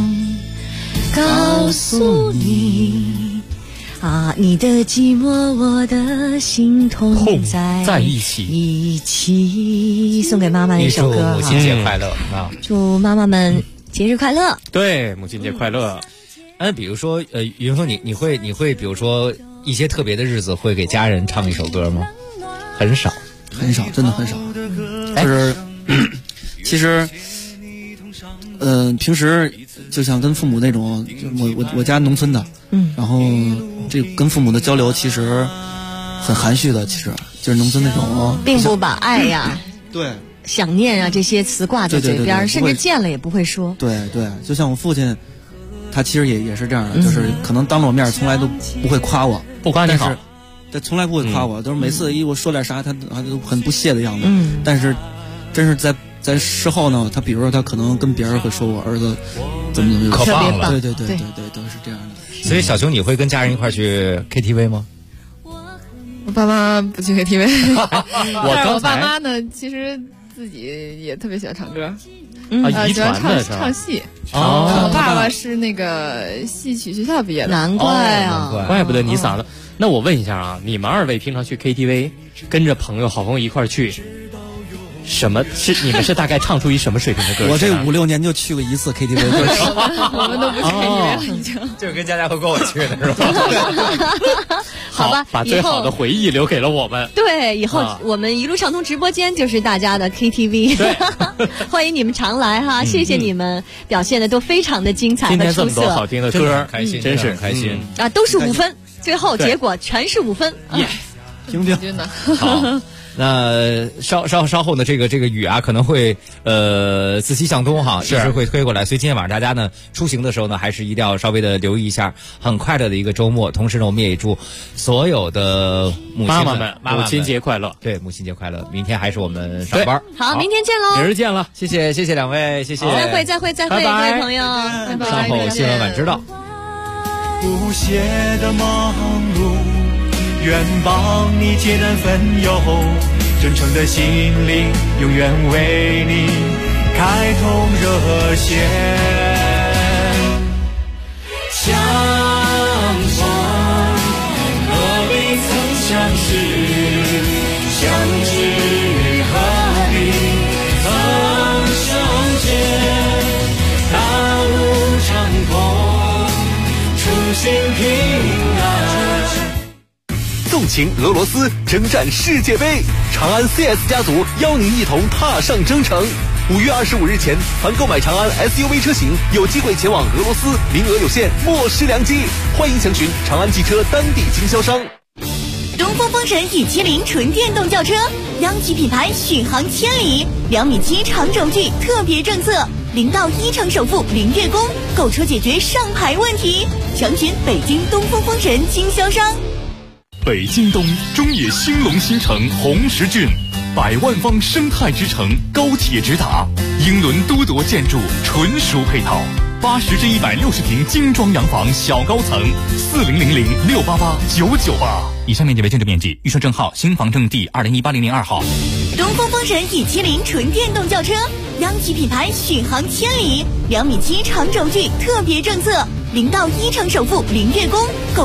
告诉你啊，你的寂寞我的心痛在一起。送给妈妈一首歌， 母亲节快乐啊！ 祝妈妈们节日快乐。 对，母亲节快乐。 比如说云峰，你会比如说一些特别的日子会给家人唱一首歌吗？很少， 真的很少。就是其实平时就像跟父母那种，我家农村的，然后这跟父母的交流其实很含蓄的，其实就是农村那种， 并不把爱呀、 对、 想念啊这些词挂在嘴边，甚至见了也不会说。 对，就像我父亲，他其实也是这样的，就是可能当着我面从来都不会夸我， 不夸你好， 他从来不会夸我，都是每次我说点啥，他都很不屑的样子。但是真是在事后呢，他比如说他可能跟别人会说我儿子怎么可棒了， 对，都是这样的。 所以小熊，你会跟家人一块去 KTV 吗？ 我爸妈不去 KTV， 但是我爸妈呢，其实自己也特别喜欢唱歌，喜欢唱戏。我爸爸是那个戏曲学校毕业的， 难怪啊， 怪不得你嗓子。那我问一下啊，你们二位平常去 KTV， 跟着好朋友一块去， 什么是你们是大概唱出一什么水平的歌？ 我这5、6年就去过一次 KTV 歌曲， 我们都不去， 就是跟家和跟我去的是吧？ 好吧，把最好的回忆留给了我们。 对，以后我们一路畅通直播间就是大家的 KTV， 欢迎你们常来哈！谢谢你们表现的都非常的精彩和出色。 今天这么多好听的歌， 开心， 真是开心啊！都是5分，最后结果全是5分， 平平。 好。那稍后呢，这个雨啊，可能会自西向东哈，一直会推过来，所以今天晚上大家呢出行的时候呢，还是一定要稍微的留意一下，很快乐的一个周末。同时呢，我们也祝所有的妈妈们母亲节快乐。 对，母亲节快乐！明天还是我们上班。 好，明天见喽！ 明儿见了， 谢谢两位，谢谢， 再会，各位朋友，拜拜。 稍后新闻晚知道。 不懈的忙碌。愿帮你解难分忧，真诚的心灵永远为你开通热线。相逢何必曾相识，相知何必曾相见。大路长空，初心平安。 纵情俄罗斯，征战世界杯，长安 CS 家族邀您一同踏上征程。5月25日前，凡购买长安 SUV 车型，有机会前往俄罗斯，名额有限，莫失良机。欢迎详询长安汽车当地经销商。 东风风神E70纯电动轿车，央企品牌续航千里，2.7米长轴距特别政策，0到1成首付0月供，购车解决上牌问题。详询北京东风风神经销商。 北京东中野兴隆新城红石郡，100万方生态之城，高铁直达，英伦都铎建筑，纯熟配套，80至160平精装洋房小高层，4000688998。以上面积为建筑面积，预售证号新房证第20180002号。 东风风神E70纯电动轿车，央企品牌续航千里，2.7米长轴距特别政策，0到1成首付0月供，购